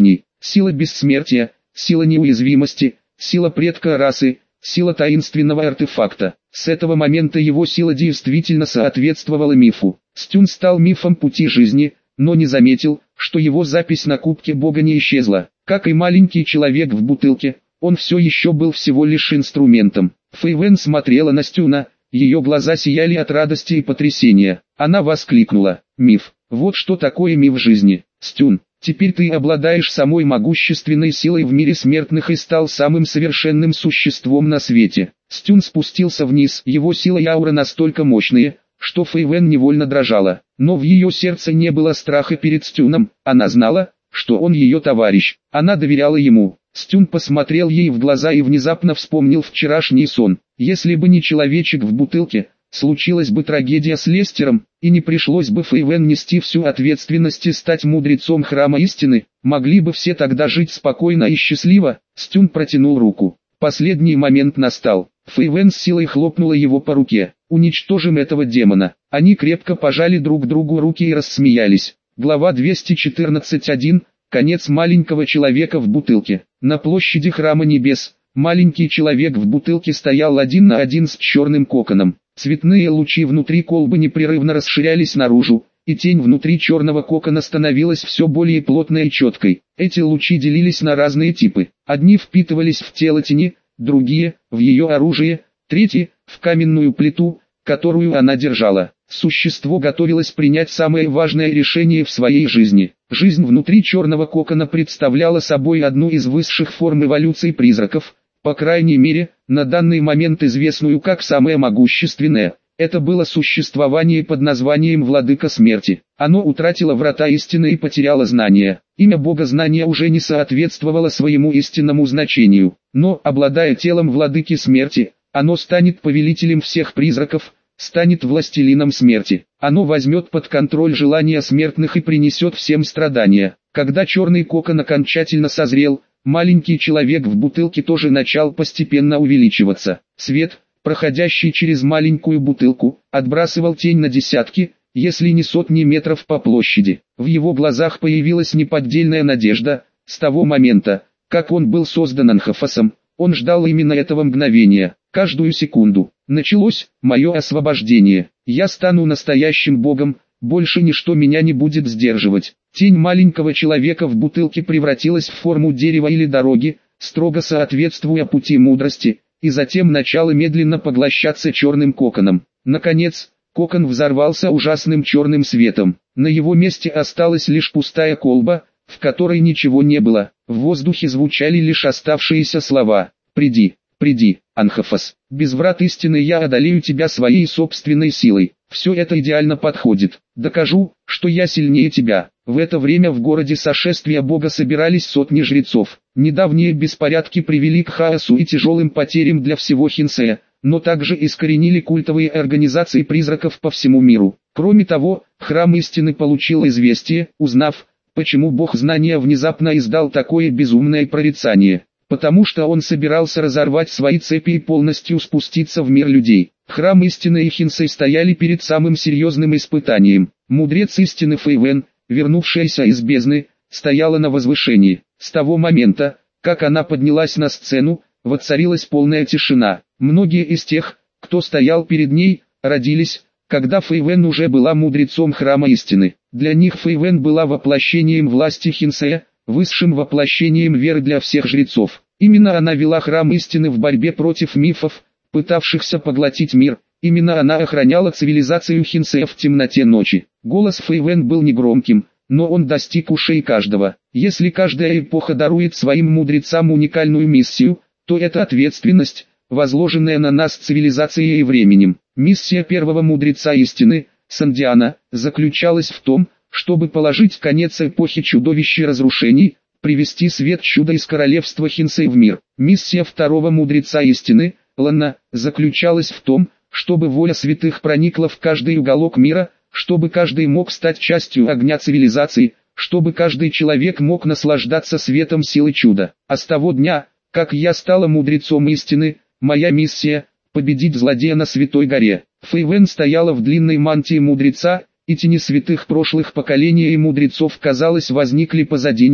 сила бессмертия, сила неуязвимости, сила предка расы, сила таинственного артефакта. С этого момента его сила действительно соответствовала мифу. Стюн стал мифом пути жизни, но не заметил, что его запись на кубке Бога не исчезла. Как и маленький человек в бутылке, он все еще был всего лишь инструментом. Фэй Вэн смотрела на Стюна, ее глаза сияли от радости и потрясения. Она воскликнула: «Миф, вот что такое миф жизни. Стюн, теперь ты обладаешь самой могущественной силой в мире смертных и стал самым совершенным существом на свете». Стюн спустился вниз, его сила и аура настолько мощные, что Фэй Вэн невольно дрожала. Но в ее сердце не было страха перед Стюном, она знала, что он ее товарищ, она доверяла ему. Стюн посмотрел ей в глаза и внезапно вспомнил вчерашний сон. Если бы не человечек в бутылке, случилась бы трагедия с Лестером, и не пришлось бы Фэй Вэн нести всю ответственность и стать мудрецом храма истины, могли бы все тогда жить спокойно и счастливо. Стюн протянул руку. Последний момент настал. Фэй Вэн с силой хлопнула его по руке. «Уничтожим этого демона». Они крепко пожали друг другу руки и рассмеялись. Глава двести четырнадцать один. Конец маленького человека в бутылке. На площади храма небес, маленький человек в бутылке стоял один на один с черным коконом. Цветные лучи внутри колбы непрерывно расширялись наружу, и тень внутри черного кокона становилась все более плотной и четкой. Эти лучи делились на разные типы. Одни впитывались в тело тени, другие – в ее оружие, третьи – в каменную плиту, которую она держала. Существо готовилось принять самое важное решение в своей жизни. Жизнь внутри черного кокона представляла собой одну из высших форм эволюции призраков, по крайней мере, на данный момент известную как самая могущественная. Это было существование под названием Владыка Смерти. Оно утратило врата истины и потеряло знания. Имя Бога Знания уже не соответствовало своему истинному значению, но, обладая телом Владыки Смерти, оно станет повелителем всех призраков, станет властелином смерти. Оно возьмет под контроль желания смертных и принесет всем страдания. Когда черный кокон окончательно созрел, маленький человек в бутылке тоже начал постепенно увеличиваться. Свет, проходящий через маленькую бутылку, отбрасывал тень на десятки, если не сотни метров по площади. В его глазах появилась неподдельная надежда. С того момента, как он был создан Анхофосом, он ждал именно этого мгновения, каждую секунду. Началось мое освобождение. Я стану настоящим богом, больше ничто меня не будет сдерживать. Тень маленького человека в бутылке превратилась в форму дерева или дороги, строго соответствуя пути мудрости, и затем начала медленно поглощаться черным коконом. Наконец, кокон взорвался ужасным черным светом. На его месте осталась лишь пустая колба, в которой ничего не было. В воздухе звучали лишь оставшиеся слова: «Приди, приди, Анхофос, без врат истины я одолею тебя своей собственной силой. Все это идеально подходит. Докажу, что я сильнее тебя». В это время в городе сошествия Бога собирались сотни жрецов. Недавние беспорядки привели к хаосу и тяжелым потерям для всего Хинсея, но также искоренили культовые организации призраков по всему миру. Кроме того, Храм Истины получил известие, узнав, почему Бог Знания внезапно издал такое безумное прорицание. Потому что он собирался разорвать свои цепи и полностью спуститься в мир людей. Храм Истины и Хинсей стояли перед самым серьезным испытанием. Мудрец истины Фэй Вэн, вернувшаяся из бездны, стояла на возвышении. С того момента, как она поднялась на сцену, воцарилась полная тишина. Многие из тех, кто стоял перед ней, родились, когда Фэй Вэн уже была мудрецом Храма Истины. Для них Фэй Вэн была воплощением власти Хинсея, высшим воплощением веры для всех жрецов. Именно она вела Храм Истины в борьбе против мифов, пытавшихся поглотить мир. Именно она охраняла цивилизацию Хинсея в темноте ночи. Голос Фэй Вэн был негромким, но он достиг ушей каждого. Если каждая эпоха дарует своим мудрецам уникальную миссию, то это ответственность, возложенная на нас цивилизацией и временем. Миссия первого мудреца истины, Сандиана, заключалась в том, чтобы положить конец эпохе чудовищ и разрушений, привести свет чуда из королевства Хинсей в мир. Миссия второго мудреца истины, Ланна, заключалась в том, чтобы воля святых проникла в каждый уголок мира, чтобы каждый мог стать частью огня цивилизации, чтобы каждый человек мог наслаждаться светом силы чуда. А с того дня, как я стала мудрецом истины, моя миссия – победить злодея на Святой горе. Фэй Вэн стояла в длинной мантии мудреца, и тени святых прошлых поколений и мудрецов, казалось, возникли позади нее.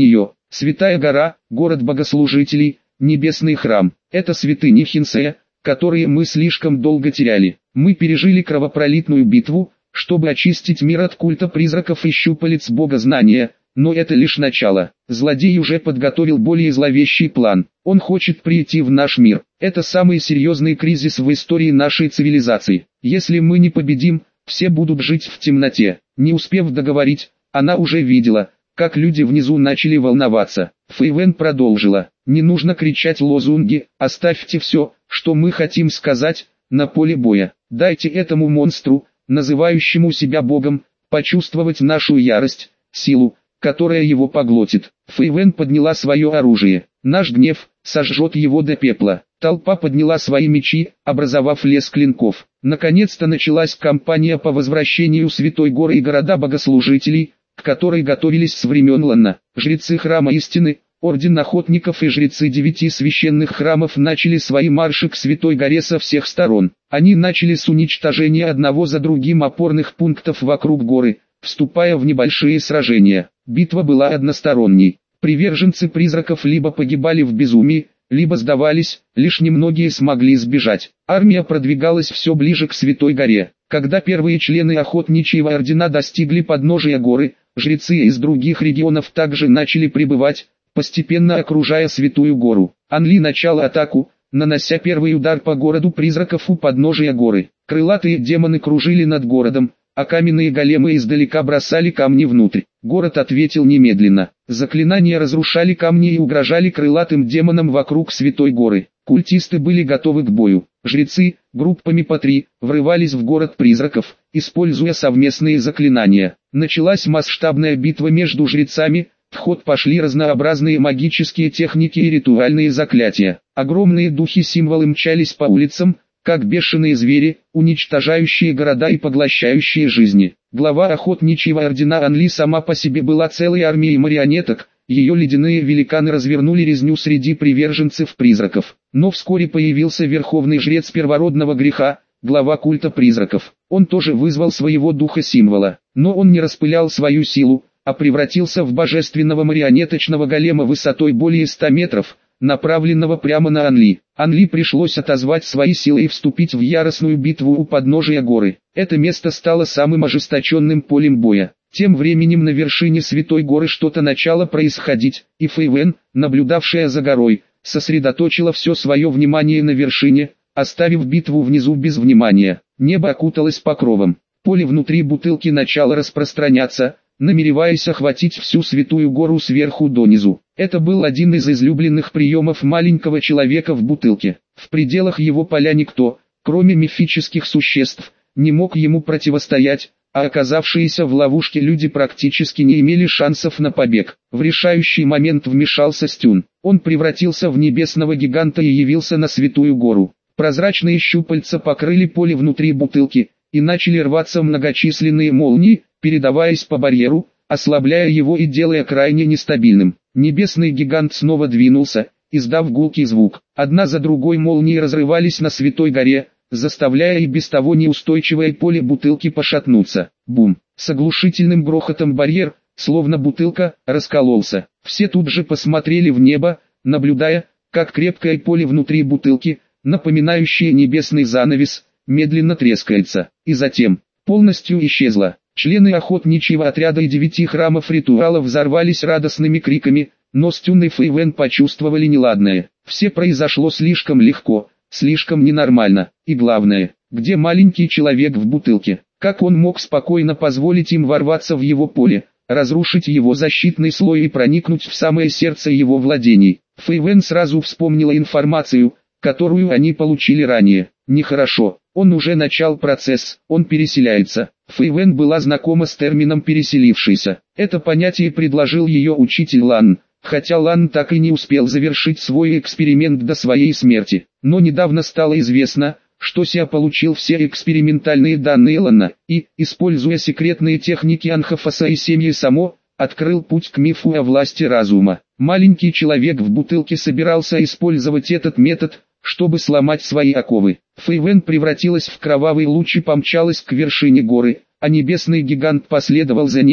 Святая гора, город богослужителей, небесный храм. Это святыни Хинсея, которые мы слишком долго теряли. Мы пережили кровопролитную битву, чтобы очистить мир от культа призраков и щупалец богознания, но это лишь начало. Злодей уже подготовил более зловещий план. Он хочет прийти в наш мир. Это самый серьезный кризис в истории нашей цивилизации. Если мы не победим, все будут жить в темноте. Не успев договорить, она уже видела, как люди внизу начали волноваться. Фэйвен продолжила: «Не нужно кричать лозунги, оставьте все, что мы хотим сказать, на поле боя. Дайте этому монстру, называющему себя Богом, почувствовать нашу ярость, силу, которая его поглотит». Фэйвен подняла свое оружие. «Наш гнев сожжет его до пепла». Толпа подняла свои мечи, образовав лес клинков. Наконец-то началась кампания по возвращению Святой Горы и города богослужителей, к которой готовились с времен Ланна. Жрецы Храма Истины, Орден Охотников и жрецы девяти священных храмов начали свои марши к Святой Горе со всех сторон. Они начали с уничтожения одного за другим опорных пунктов вокруг горы, вступая в небольшие сражения. Битва была односторонней. Приверженцы призраков либо погибали в безумии, либо сдавались, лишь немногие смогли сбежать. Армия продвигалась все ближе к Святой Горе. Когда первые члены охотничьего ордена достигли подножия горы, жрецы из других регионов также начали прибывать, постепенно окружая Святую Гору. Анли начала атаку, нанося первый удар по городу призраков у подножия горы. Крылатые демоны кружили над городом, а каменные големы издалека бросали камни внутрь. Город ответил немедленно. Заклинания разрушали камни и угрожали крылатым демонам вокруг Святой Горы. Культисты были готовы к бою. Жрецы, группами по три, врывались в город призраков, используя совместные заклинания. Началась масштабная битва между жрецами, в ход пошли разнообразные магические техники и ритуальные заклятия. Огромные духи-символы мчались по улицам, как бешеные звери, уничтожающие города и поглощающие жизни. Глава охотничьего ордена Анли сама по себе была целой армией марионеток, ее ледяные великаны развернули резню среди приверженцев призраков. Но вскоре появился верховный жрец первородного греха, глава культа призраков. Он тоже вызвал своего духа-символа, но он не распылял свою силу, а превратился в божественного марионеточного голема высотой более ста метров, направленного прямо на Анли. Анли пришлось отозвать свои силы и вступить в яростную битву у подножия горы. Это место стало самым ожесточенным полем боя. Тем временем на вершине Святой Горы что-то начало происходить, и Фэйвен, наблюдавшая за горой, сосредоточила все свое внимание на вершине, оставив битву внизу без внимания. Небо окуталось покровом. Поле внутри бутылки начало распространяться, намереваясь охватить всю Святую Гору сверху донизу. Это был один из излюбленных приемов маленького человека в бутылке. В пределах его поля никто, кроме мифических существ, не мог ему противостоять, а оказавшиеся в ловушке люди практически не имели шансов на побег. В решающий момент вмешался Стюн. Он превратился в небесного гиганта и явился на Святую Гору. Прозрачные щупальца покрыли поле внутри бутылки, и начали рваться многочисленные молнии, передаваясь по барьеру, ослабляя его и делая крайне нестабильным. Небесный гигант снова двинулся, издав гулкий звук. Одна за другой молнии разрывались на Святой Горе, заставляя и без того неустойчивое поле бутылки пошатнуться. Бум! С оглушительным грохотом барьер, словно бутылка, раскололся. Все тут же посмотрели в небо, наблюдая, как крепкое поле внутри бутылки, напоминающее небесный занавес, медленно трескается, и затем полностью исчезло. Члены охотничьего отряда и девяти храмов ритуала взорвались радостными криками, но Стюн и Фэйвен почувствовали неладное. Все произошло слишком легко, слишком ненормально, и главное, где маленький человек в бутылке? Как он мог спокойно позволить им ворваться в его поле, разрушить его защитный слой и проникнуть в самое сердце его владений? Фэйвен сразу вспомнила информацию, которую они получили ранее. Нехорошо, он уже начал процесс, он переселяется. Фэйвен была знакома с термином «переселившийся». Это понятие предложил ее учитель Лан, хотя Лан так и не успел завершить свой эксперимент до своей смерти. Но недавно стало известно, что Сиа получил все экспериментальные данные Лана, и, используя секретные техники Анхафаса и семьи Само, открыл путь к мифу о власти разума. Маленький человек в бутылке собирался использовать этот метод, чтобы сломать свои оковы. Фэйвен превратилась в кровавый луч и помчалась к вершине горы, а небесный гигант последовал за ней,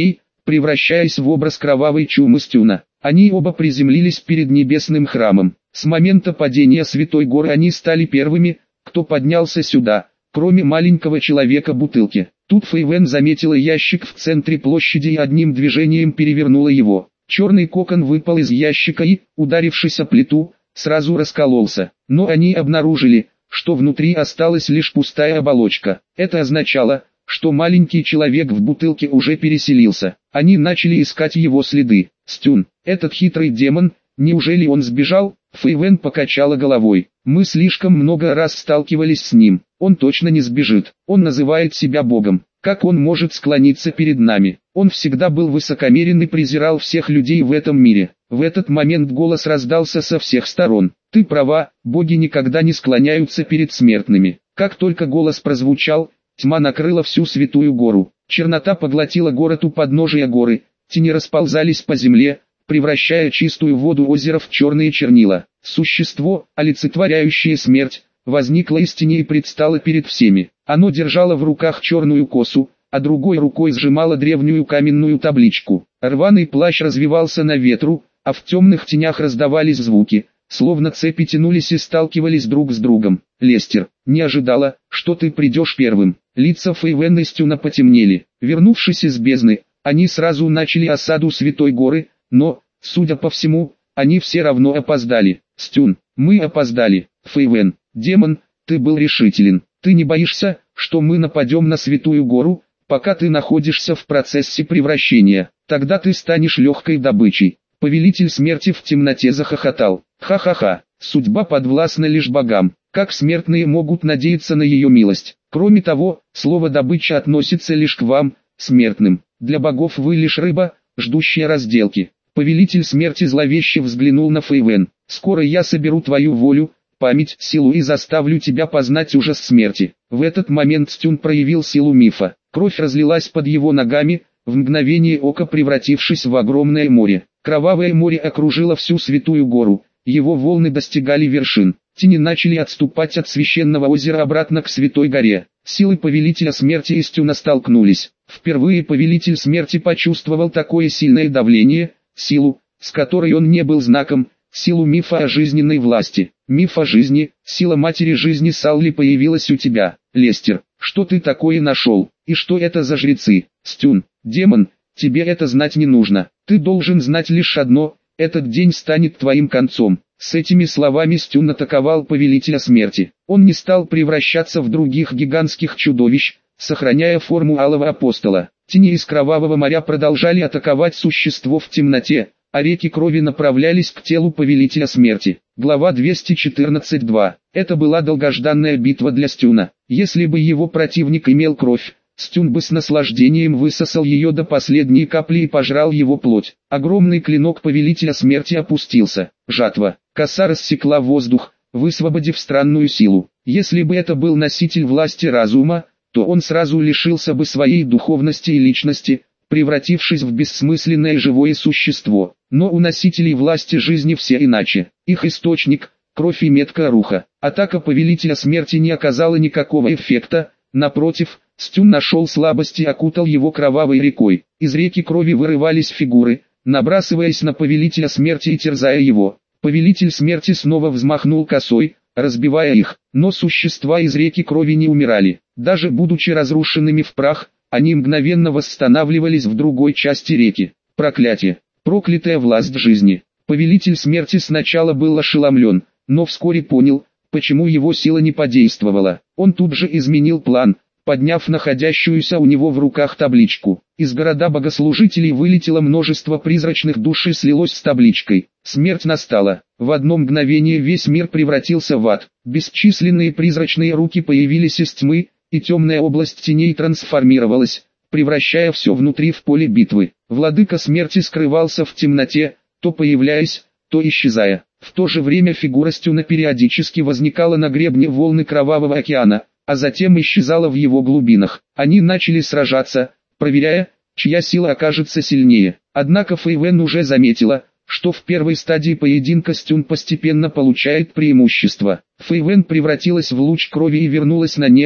превращаясь в образ кровавой чумы Стюна. Они оба приземлились перед небесным храмом. С момента падения Святой Горы они стали первыми, кто поднялся сюда, кроме маленького человека-бутылки. Тут Фейвен заметила ящик в центре площади и одним движением перевернула его. Черный кокон выпал из ящика и, ударившись о плиту, сразу раскололся. Но они обнаружили, что внутри осталась лишь пустая оболочка. Это означало, что маленький человек в бутылке уже переселился. Они начали искать его следы. Стюн, этот хитрый демон, неужели он сбежал? Фейвен покачала головой. Мы слишком много раз сталкивались с ним. Он точно не сбежит. Он называет себя Богом. Как он может склониться перед нами? Он всегда был высокомерен и презирал всех людей в этом мире. В этот момент голос раздался со всех сторон. Ты права, боги никогда не склоняются перед смертными. Как только голос прозвучал, тьма накрыла всю Святую Гору. Чернота поглотила город у подножия горы. Тени расползались по земле, превращая чистую воду озера в черные чернила. Существо, олицетворяющее смерть, возникло из тени и предстало перед всеми. Оно держало в руках черную косу, а другой рукой сжимало древнюю каменную табличку. Рваный плащ развивался на ветру, а в темных тенях раздавались звуки, словно цепи тянулись и сталкивались друг с другом. Лестер, не ожидала, что ты придешь первым. Лица Фейвен и Стюна потемнели. Вернувшись из бездны, они сразу начали осаду Святой Горы, но, судя по всему, они все равно опоздали. Стюн, мы опоздали. Фейвен, демон, ты был решителен. Ты не боишься, что мы нападем на Святую Гору, пока ты находишься в процессе превращения? Тогда ты станешь легкой добычей. Повелитель смерти в темноте захохотал. Ха-ха-ха, судьба подвластна лишь богам. Как смертные могут надеяться на ее милость? Кроме того, слово «добыча» относится лишь к вам, смертным. Для богов вы лишь рыба, ждущая разделки. Повелитель смерти зловеще взглянул на Фейвен. Скоро я соберу твою волю, память, силу и заставлю тебя познать ужас смерти. В этот момент Стюн проявил силу мифа. Кровь разлилась под его ногами, в мгновение ока превратившись в огромное море. Кровавое море окружило всю Святую Гору, его волны достигали вершин. Тени начали отступать от священного озера обратно к Святой Горе. Силы Повелителя Смерти и Стюна столкнулись. Впервые Повелитель Смерти почувствовал такое сильное давление, силу, с которой он не был знаком, силу мифа о жизненной власти. Миф о жизни, сила матери жизни Салли появилась у тебя. Лестер, что ты такое нашел? И что это за жрецы? Стюн, демон, тебе это знать не нужно. Ты должен знать лишь одно, этот день станет твоим концом. С этими словами Стюн атаковал Повелителя Смерти. Он не стал превращаться в других гигантских чудовищ, сохраняя форму Алого Апостола. Тени из Кровавого моря продолжали атаковать существо в темноте, а реки крови направлялись к телу Повелителя Смерти. Глава двести четырнадцать два. Это была долгожданная битва для Стюна. Если бы его противник имел кровь, Стюн бы с наслаждением высосал ее до последней капли и пожрал его плоть. Огромный клинок Повелителя Смерти опустился. Жатва. Коса рассекла воздух, высвободив странную силу. Если бы это был носитель власти разума, то он сразу лишился бы своей духовности и личности, превратившись в бессмысленное живое существо. Но у носителей власти жизни все иначе. Их источник – кровь и метка руха. Атака Повелителя Смерти не оказала никакого эффекта, напротив, Стюн нашел слабости и окутал его кровавой рекой. Из реки крови вырывались фигуры, набрасываясь на Повелителя Смерти и терзая его. Повелитель Смерти снова взмахнул косой, разбивая их, но существа из реки крови не умирали. Даже будучи разрушенными в прах, они мгновенно восстанавливались в другой части реки. Проклятие! Проклятая власть жизни! Повелитель Смерти сначала был ошеломлен, но вскоре понял, почему его сила не подействовала. Он тут же изменил план, подняв находящуюся у него в руках табличку. Из города богослужителей вылетело множество призрачных душ и слилось с табличкой. Смерть настала. В одно мгновение весь мир превратился в ад. Бесчисленные призрачные руки появились из тьмы, и темная область теней трансформировалась, превращая все внутри в поле битвы. Владыка Смерти скрывался в темноте, то появляясь, то исчезая. В то же время фигура Стюна периодически возникала на гребне волны Кровавого океана, а затем исчезала в его глубинах. Они начали сражаться, проверяя, чья сила окажется сильнее. Однако Фейвен уже заметила, что в первой стадии поединка Стюн постепенно получает преимущество. Фейвен превратилась в луч крови и вернулась на небо,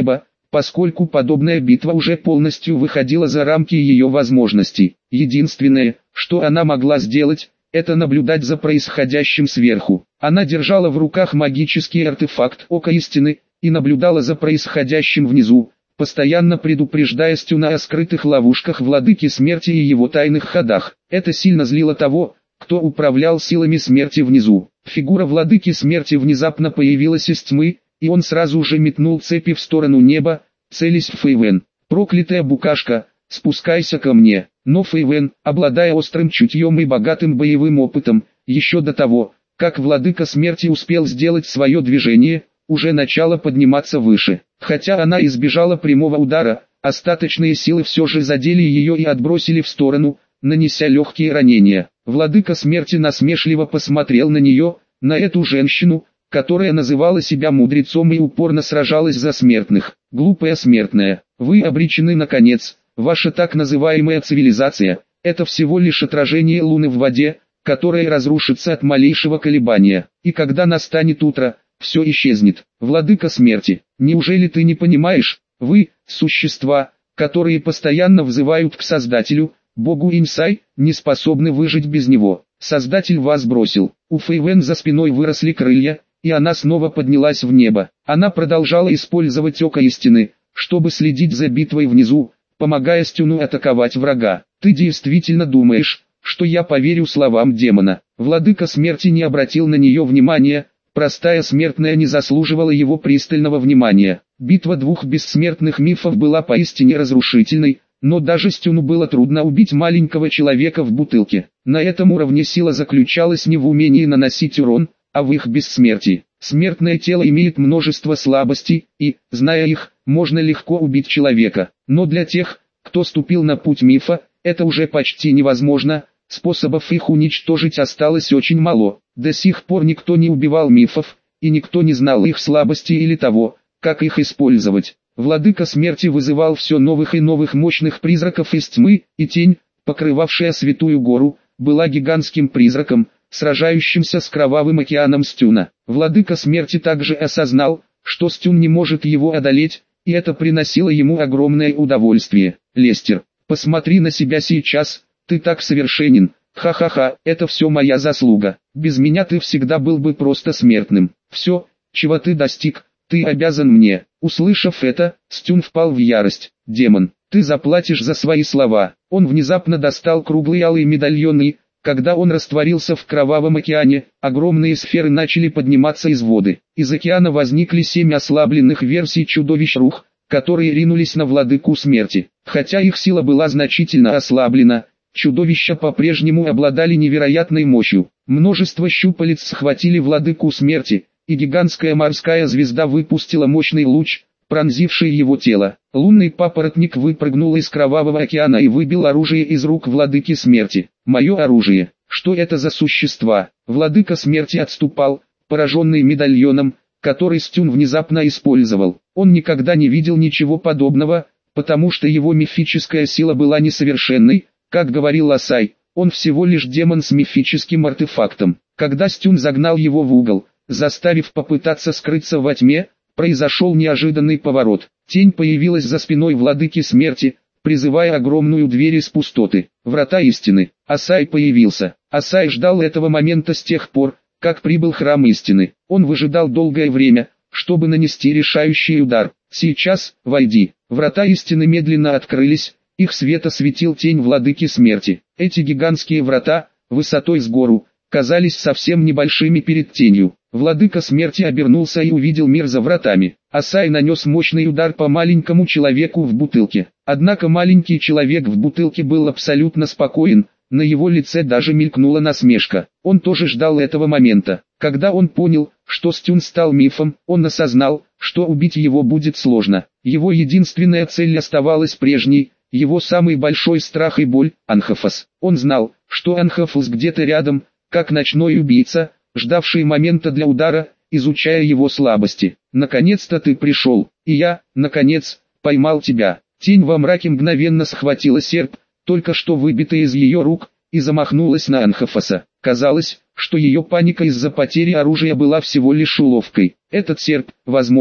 поскольку подобная битва уже полностью выходила за рамки ее возможностей. Единственное, что она могла сделать, это наблюдать за происходящим сверху. Она держала в руках магический артефакт Око Истины и наблюдала за происходящим внизу, постоянно предупреждая Стюна о скрытых ловушках Владыки Смерти и его тайных ходах. Это сильно злило того, кто управлял силами смерти внизу. Фигура Владыки Смерти внезапно появилась из тьмы, и он сразу же метнул цепи в сторону неба, целясь в Фейвен. «Проклятая букашка, спускайся ко мне!» Но Фейвен, обладая острым чутьем и богатым боевым опытом, еще до того, как Владыка Смерти успел сделать свое движение, уже начала подниматься выше. Хотя она избежала прямого удара, остаточные силы все же задели ее и отбросили в сторону, нанеся легкие ранения. Владыка Смерти насмешливо посмотрел на нее, на эту женщину, которая называла себя мудрецом и упорно сражалась за смертных. «Глупая смертная, вы обречены на конец. Ваша так называемая цивилизация – это всего лишь отражение луны в воде, которая разрушится от малейшего колебания. И когда настанет утро, все исчезнет. Владыка Смерти, неужели ты не понимаешь? Вы – существа, которые постоянно взывают к Создателю, Богу Инсай, не способны выжить без него. Создатель вас бросил». У Фейвен за спиной выросли крылья, и она снова поднялась в небо. Она продолжала использовать Око Истины, чтобы следить за битвой внизу, помогая Стюну атаковать врага. «Ты действительно думаешь, что я поверю словам демона?» Владыка Смерти не обратил на нее внимания, простая смертная не заслуживала его пристального внимания. Битва двух бессмертных мифов была поистине разрушительной, но даже Стюну было трудно убить маленького человека в бутылке. На этом уровне сила заключалась не в умении наносить урон, а в их бессмертии. Смертное тело имеет множество слабостей, и, зная их, можно легко убить человека. Но для тех, кто ступил на путь мифа, это уже почти невозможно, способов их уничтожить осталось очень мало. До сих пор никто не убивал мифов, и никто не знал их слабостей или того, как их использовать. Владыка Смерти вызывал все новых и новых мощных призраков из тьмы, и тень, покрывавшая Святую Гору, была гигантским призраком, сражающимся с кровавым океаном Стюна. Владыка Смерти также осознал, что Стюн не может его одолеть, и это приносило ему огромное удовольствие. «Лестер, посмотри на себя сейчас, ты так совершенен, ха-ха-ха, это все моя заслуга. Без меня ты всегда был бы просто смертным. Все, чего ты достиг, ты обязан мне». Услышав это, Стюн впал в ярость. «Демон, ты заплатишь за свои слова». Он внезапно достал круглый алый медальон и, когда он растворился в кровавом океане, огромные сферы начали подниматься из воды. Из океана возникли семь ослабленных версий чудовищ Рух, которые ринулись на Владыку Смерти. Хотя их сила была значительно ослаблена, чудовища по-прежнему обладали невероятной мощью. Множество щупалец схватили Владыку Смерти, и гигантская морская звезда выпустила мощный луч, пронзивший его тело. Лунный папоротник выпрыгнул из кровавого океана и выбил оружие из рук Владыки Смерти. «Мое оружие! Что это за существа?» Владыка Смерти отступал, пораженный медальоном, который Стюн внезапно использовал. Он никогда не видел ничего подобного, потому что его мифическая сила была несовершенной, как говорил Асай, он всего лишь демон с мифическим артефактом. Когда Стюн загнал его в угол, заставив попытаться скрыться во тьме, произошел неожиданный поворот. Тень появилась за спиной Владыки Смерти, призывая огромную дверь из пустоты. Врата Истины. Асай появился. Асай ждал этого момента с тех пор, как прибыл Храм Истины. Он выжидал долгое время, чтобы нанести решающий удар. «Сейчас, войди». Врата Истины медленно открылись, их свет осветил тень Владыки Смерти. Эти гигантские врата, высотой с гору, казались совсем небольшими перед тенью. Владыка Смерти обернулся и увидел мир за вратами. Асай нанес мощный удар по маленькому человеку в бутылке. Однако маленький человек в бутылке был абсолютно спокоен, на его лице даже мелькнула насмешка. Он тоже ждал этого момента. Когда он понял, что Стюн стал мифом, он осознал, что убить его будет сложно. Его единственная цель оставалась прежней, его самый большой страх и боль – Анхофос. Он знал, что Анхофос где-то рядом, как ночной убийца, ждавший момента для удара, изучая его слабости. «Наконец-то ты пришел, и я, наконец, поймал тебя». Тень во мраке мгновенно схватила серп, только что выбитый из ее рук, и замахнулась на Анхофоса. Казалось, что ее паника из-за потери оружия была всего лишь уловкой. Этот серп, возможно,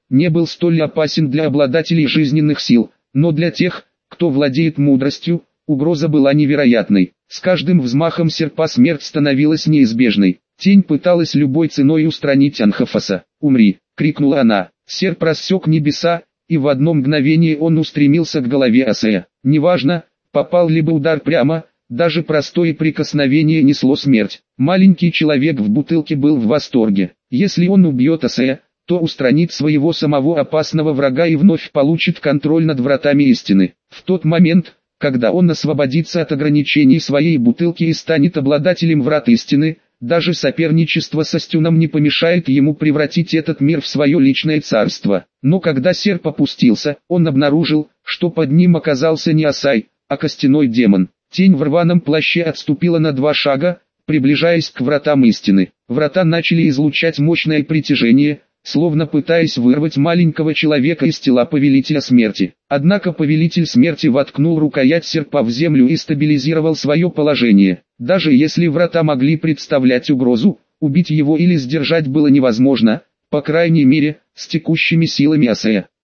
не был столь опасен для обладателей жизненных сил, но для тех, кто владеет мудростью, угроза была невероятной. С каждым взмахом серпа смерть становилась неизбежной. Тень пыталась любой ценой устранить Анхафаса. «Умри!» — крикнула она. Серп рассек небеса, и в одно мгновение он устремился к голове Асея. Неважно, попал ли бы удар прямо, даже простое прикосновение несло смерть. Маленький человек в бутылке был в восторге. Если он убьет Асея, то устранит своего самого опасного врага и вновь получит контроль над вратами истины. В тот момент, когда он освободится от ограничений своей бутылки и станет обладателем врат истины, даже соперничество со Стюном не помешает ему превратить этот мир в свое личное царство. Но когда серп опустился, он обнаружил, что под ним оказался не Асай, а костяной демон. Тень в рваном плаще отступила на два шага, приближаясь к вратам истины. Врата начали излучать мощное притяжение, словно пытаясь вырвать маленького человека из тела повелителя смерти. Однако повелитель смерти воткнул рукоять серпа в землю и стабилизировал свое положение. Даже если врата могли представлять угрозу, убить его или сдержать было невозможно, по крайней мере, с текущими силами Асея.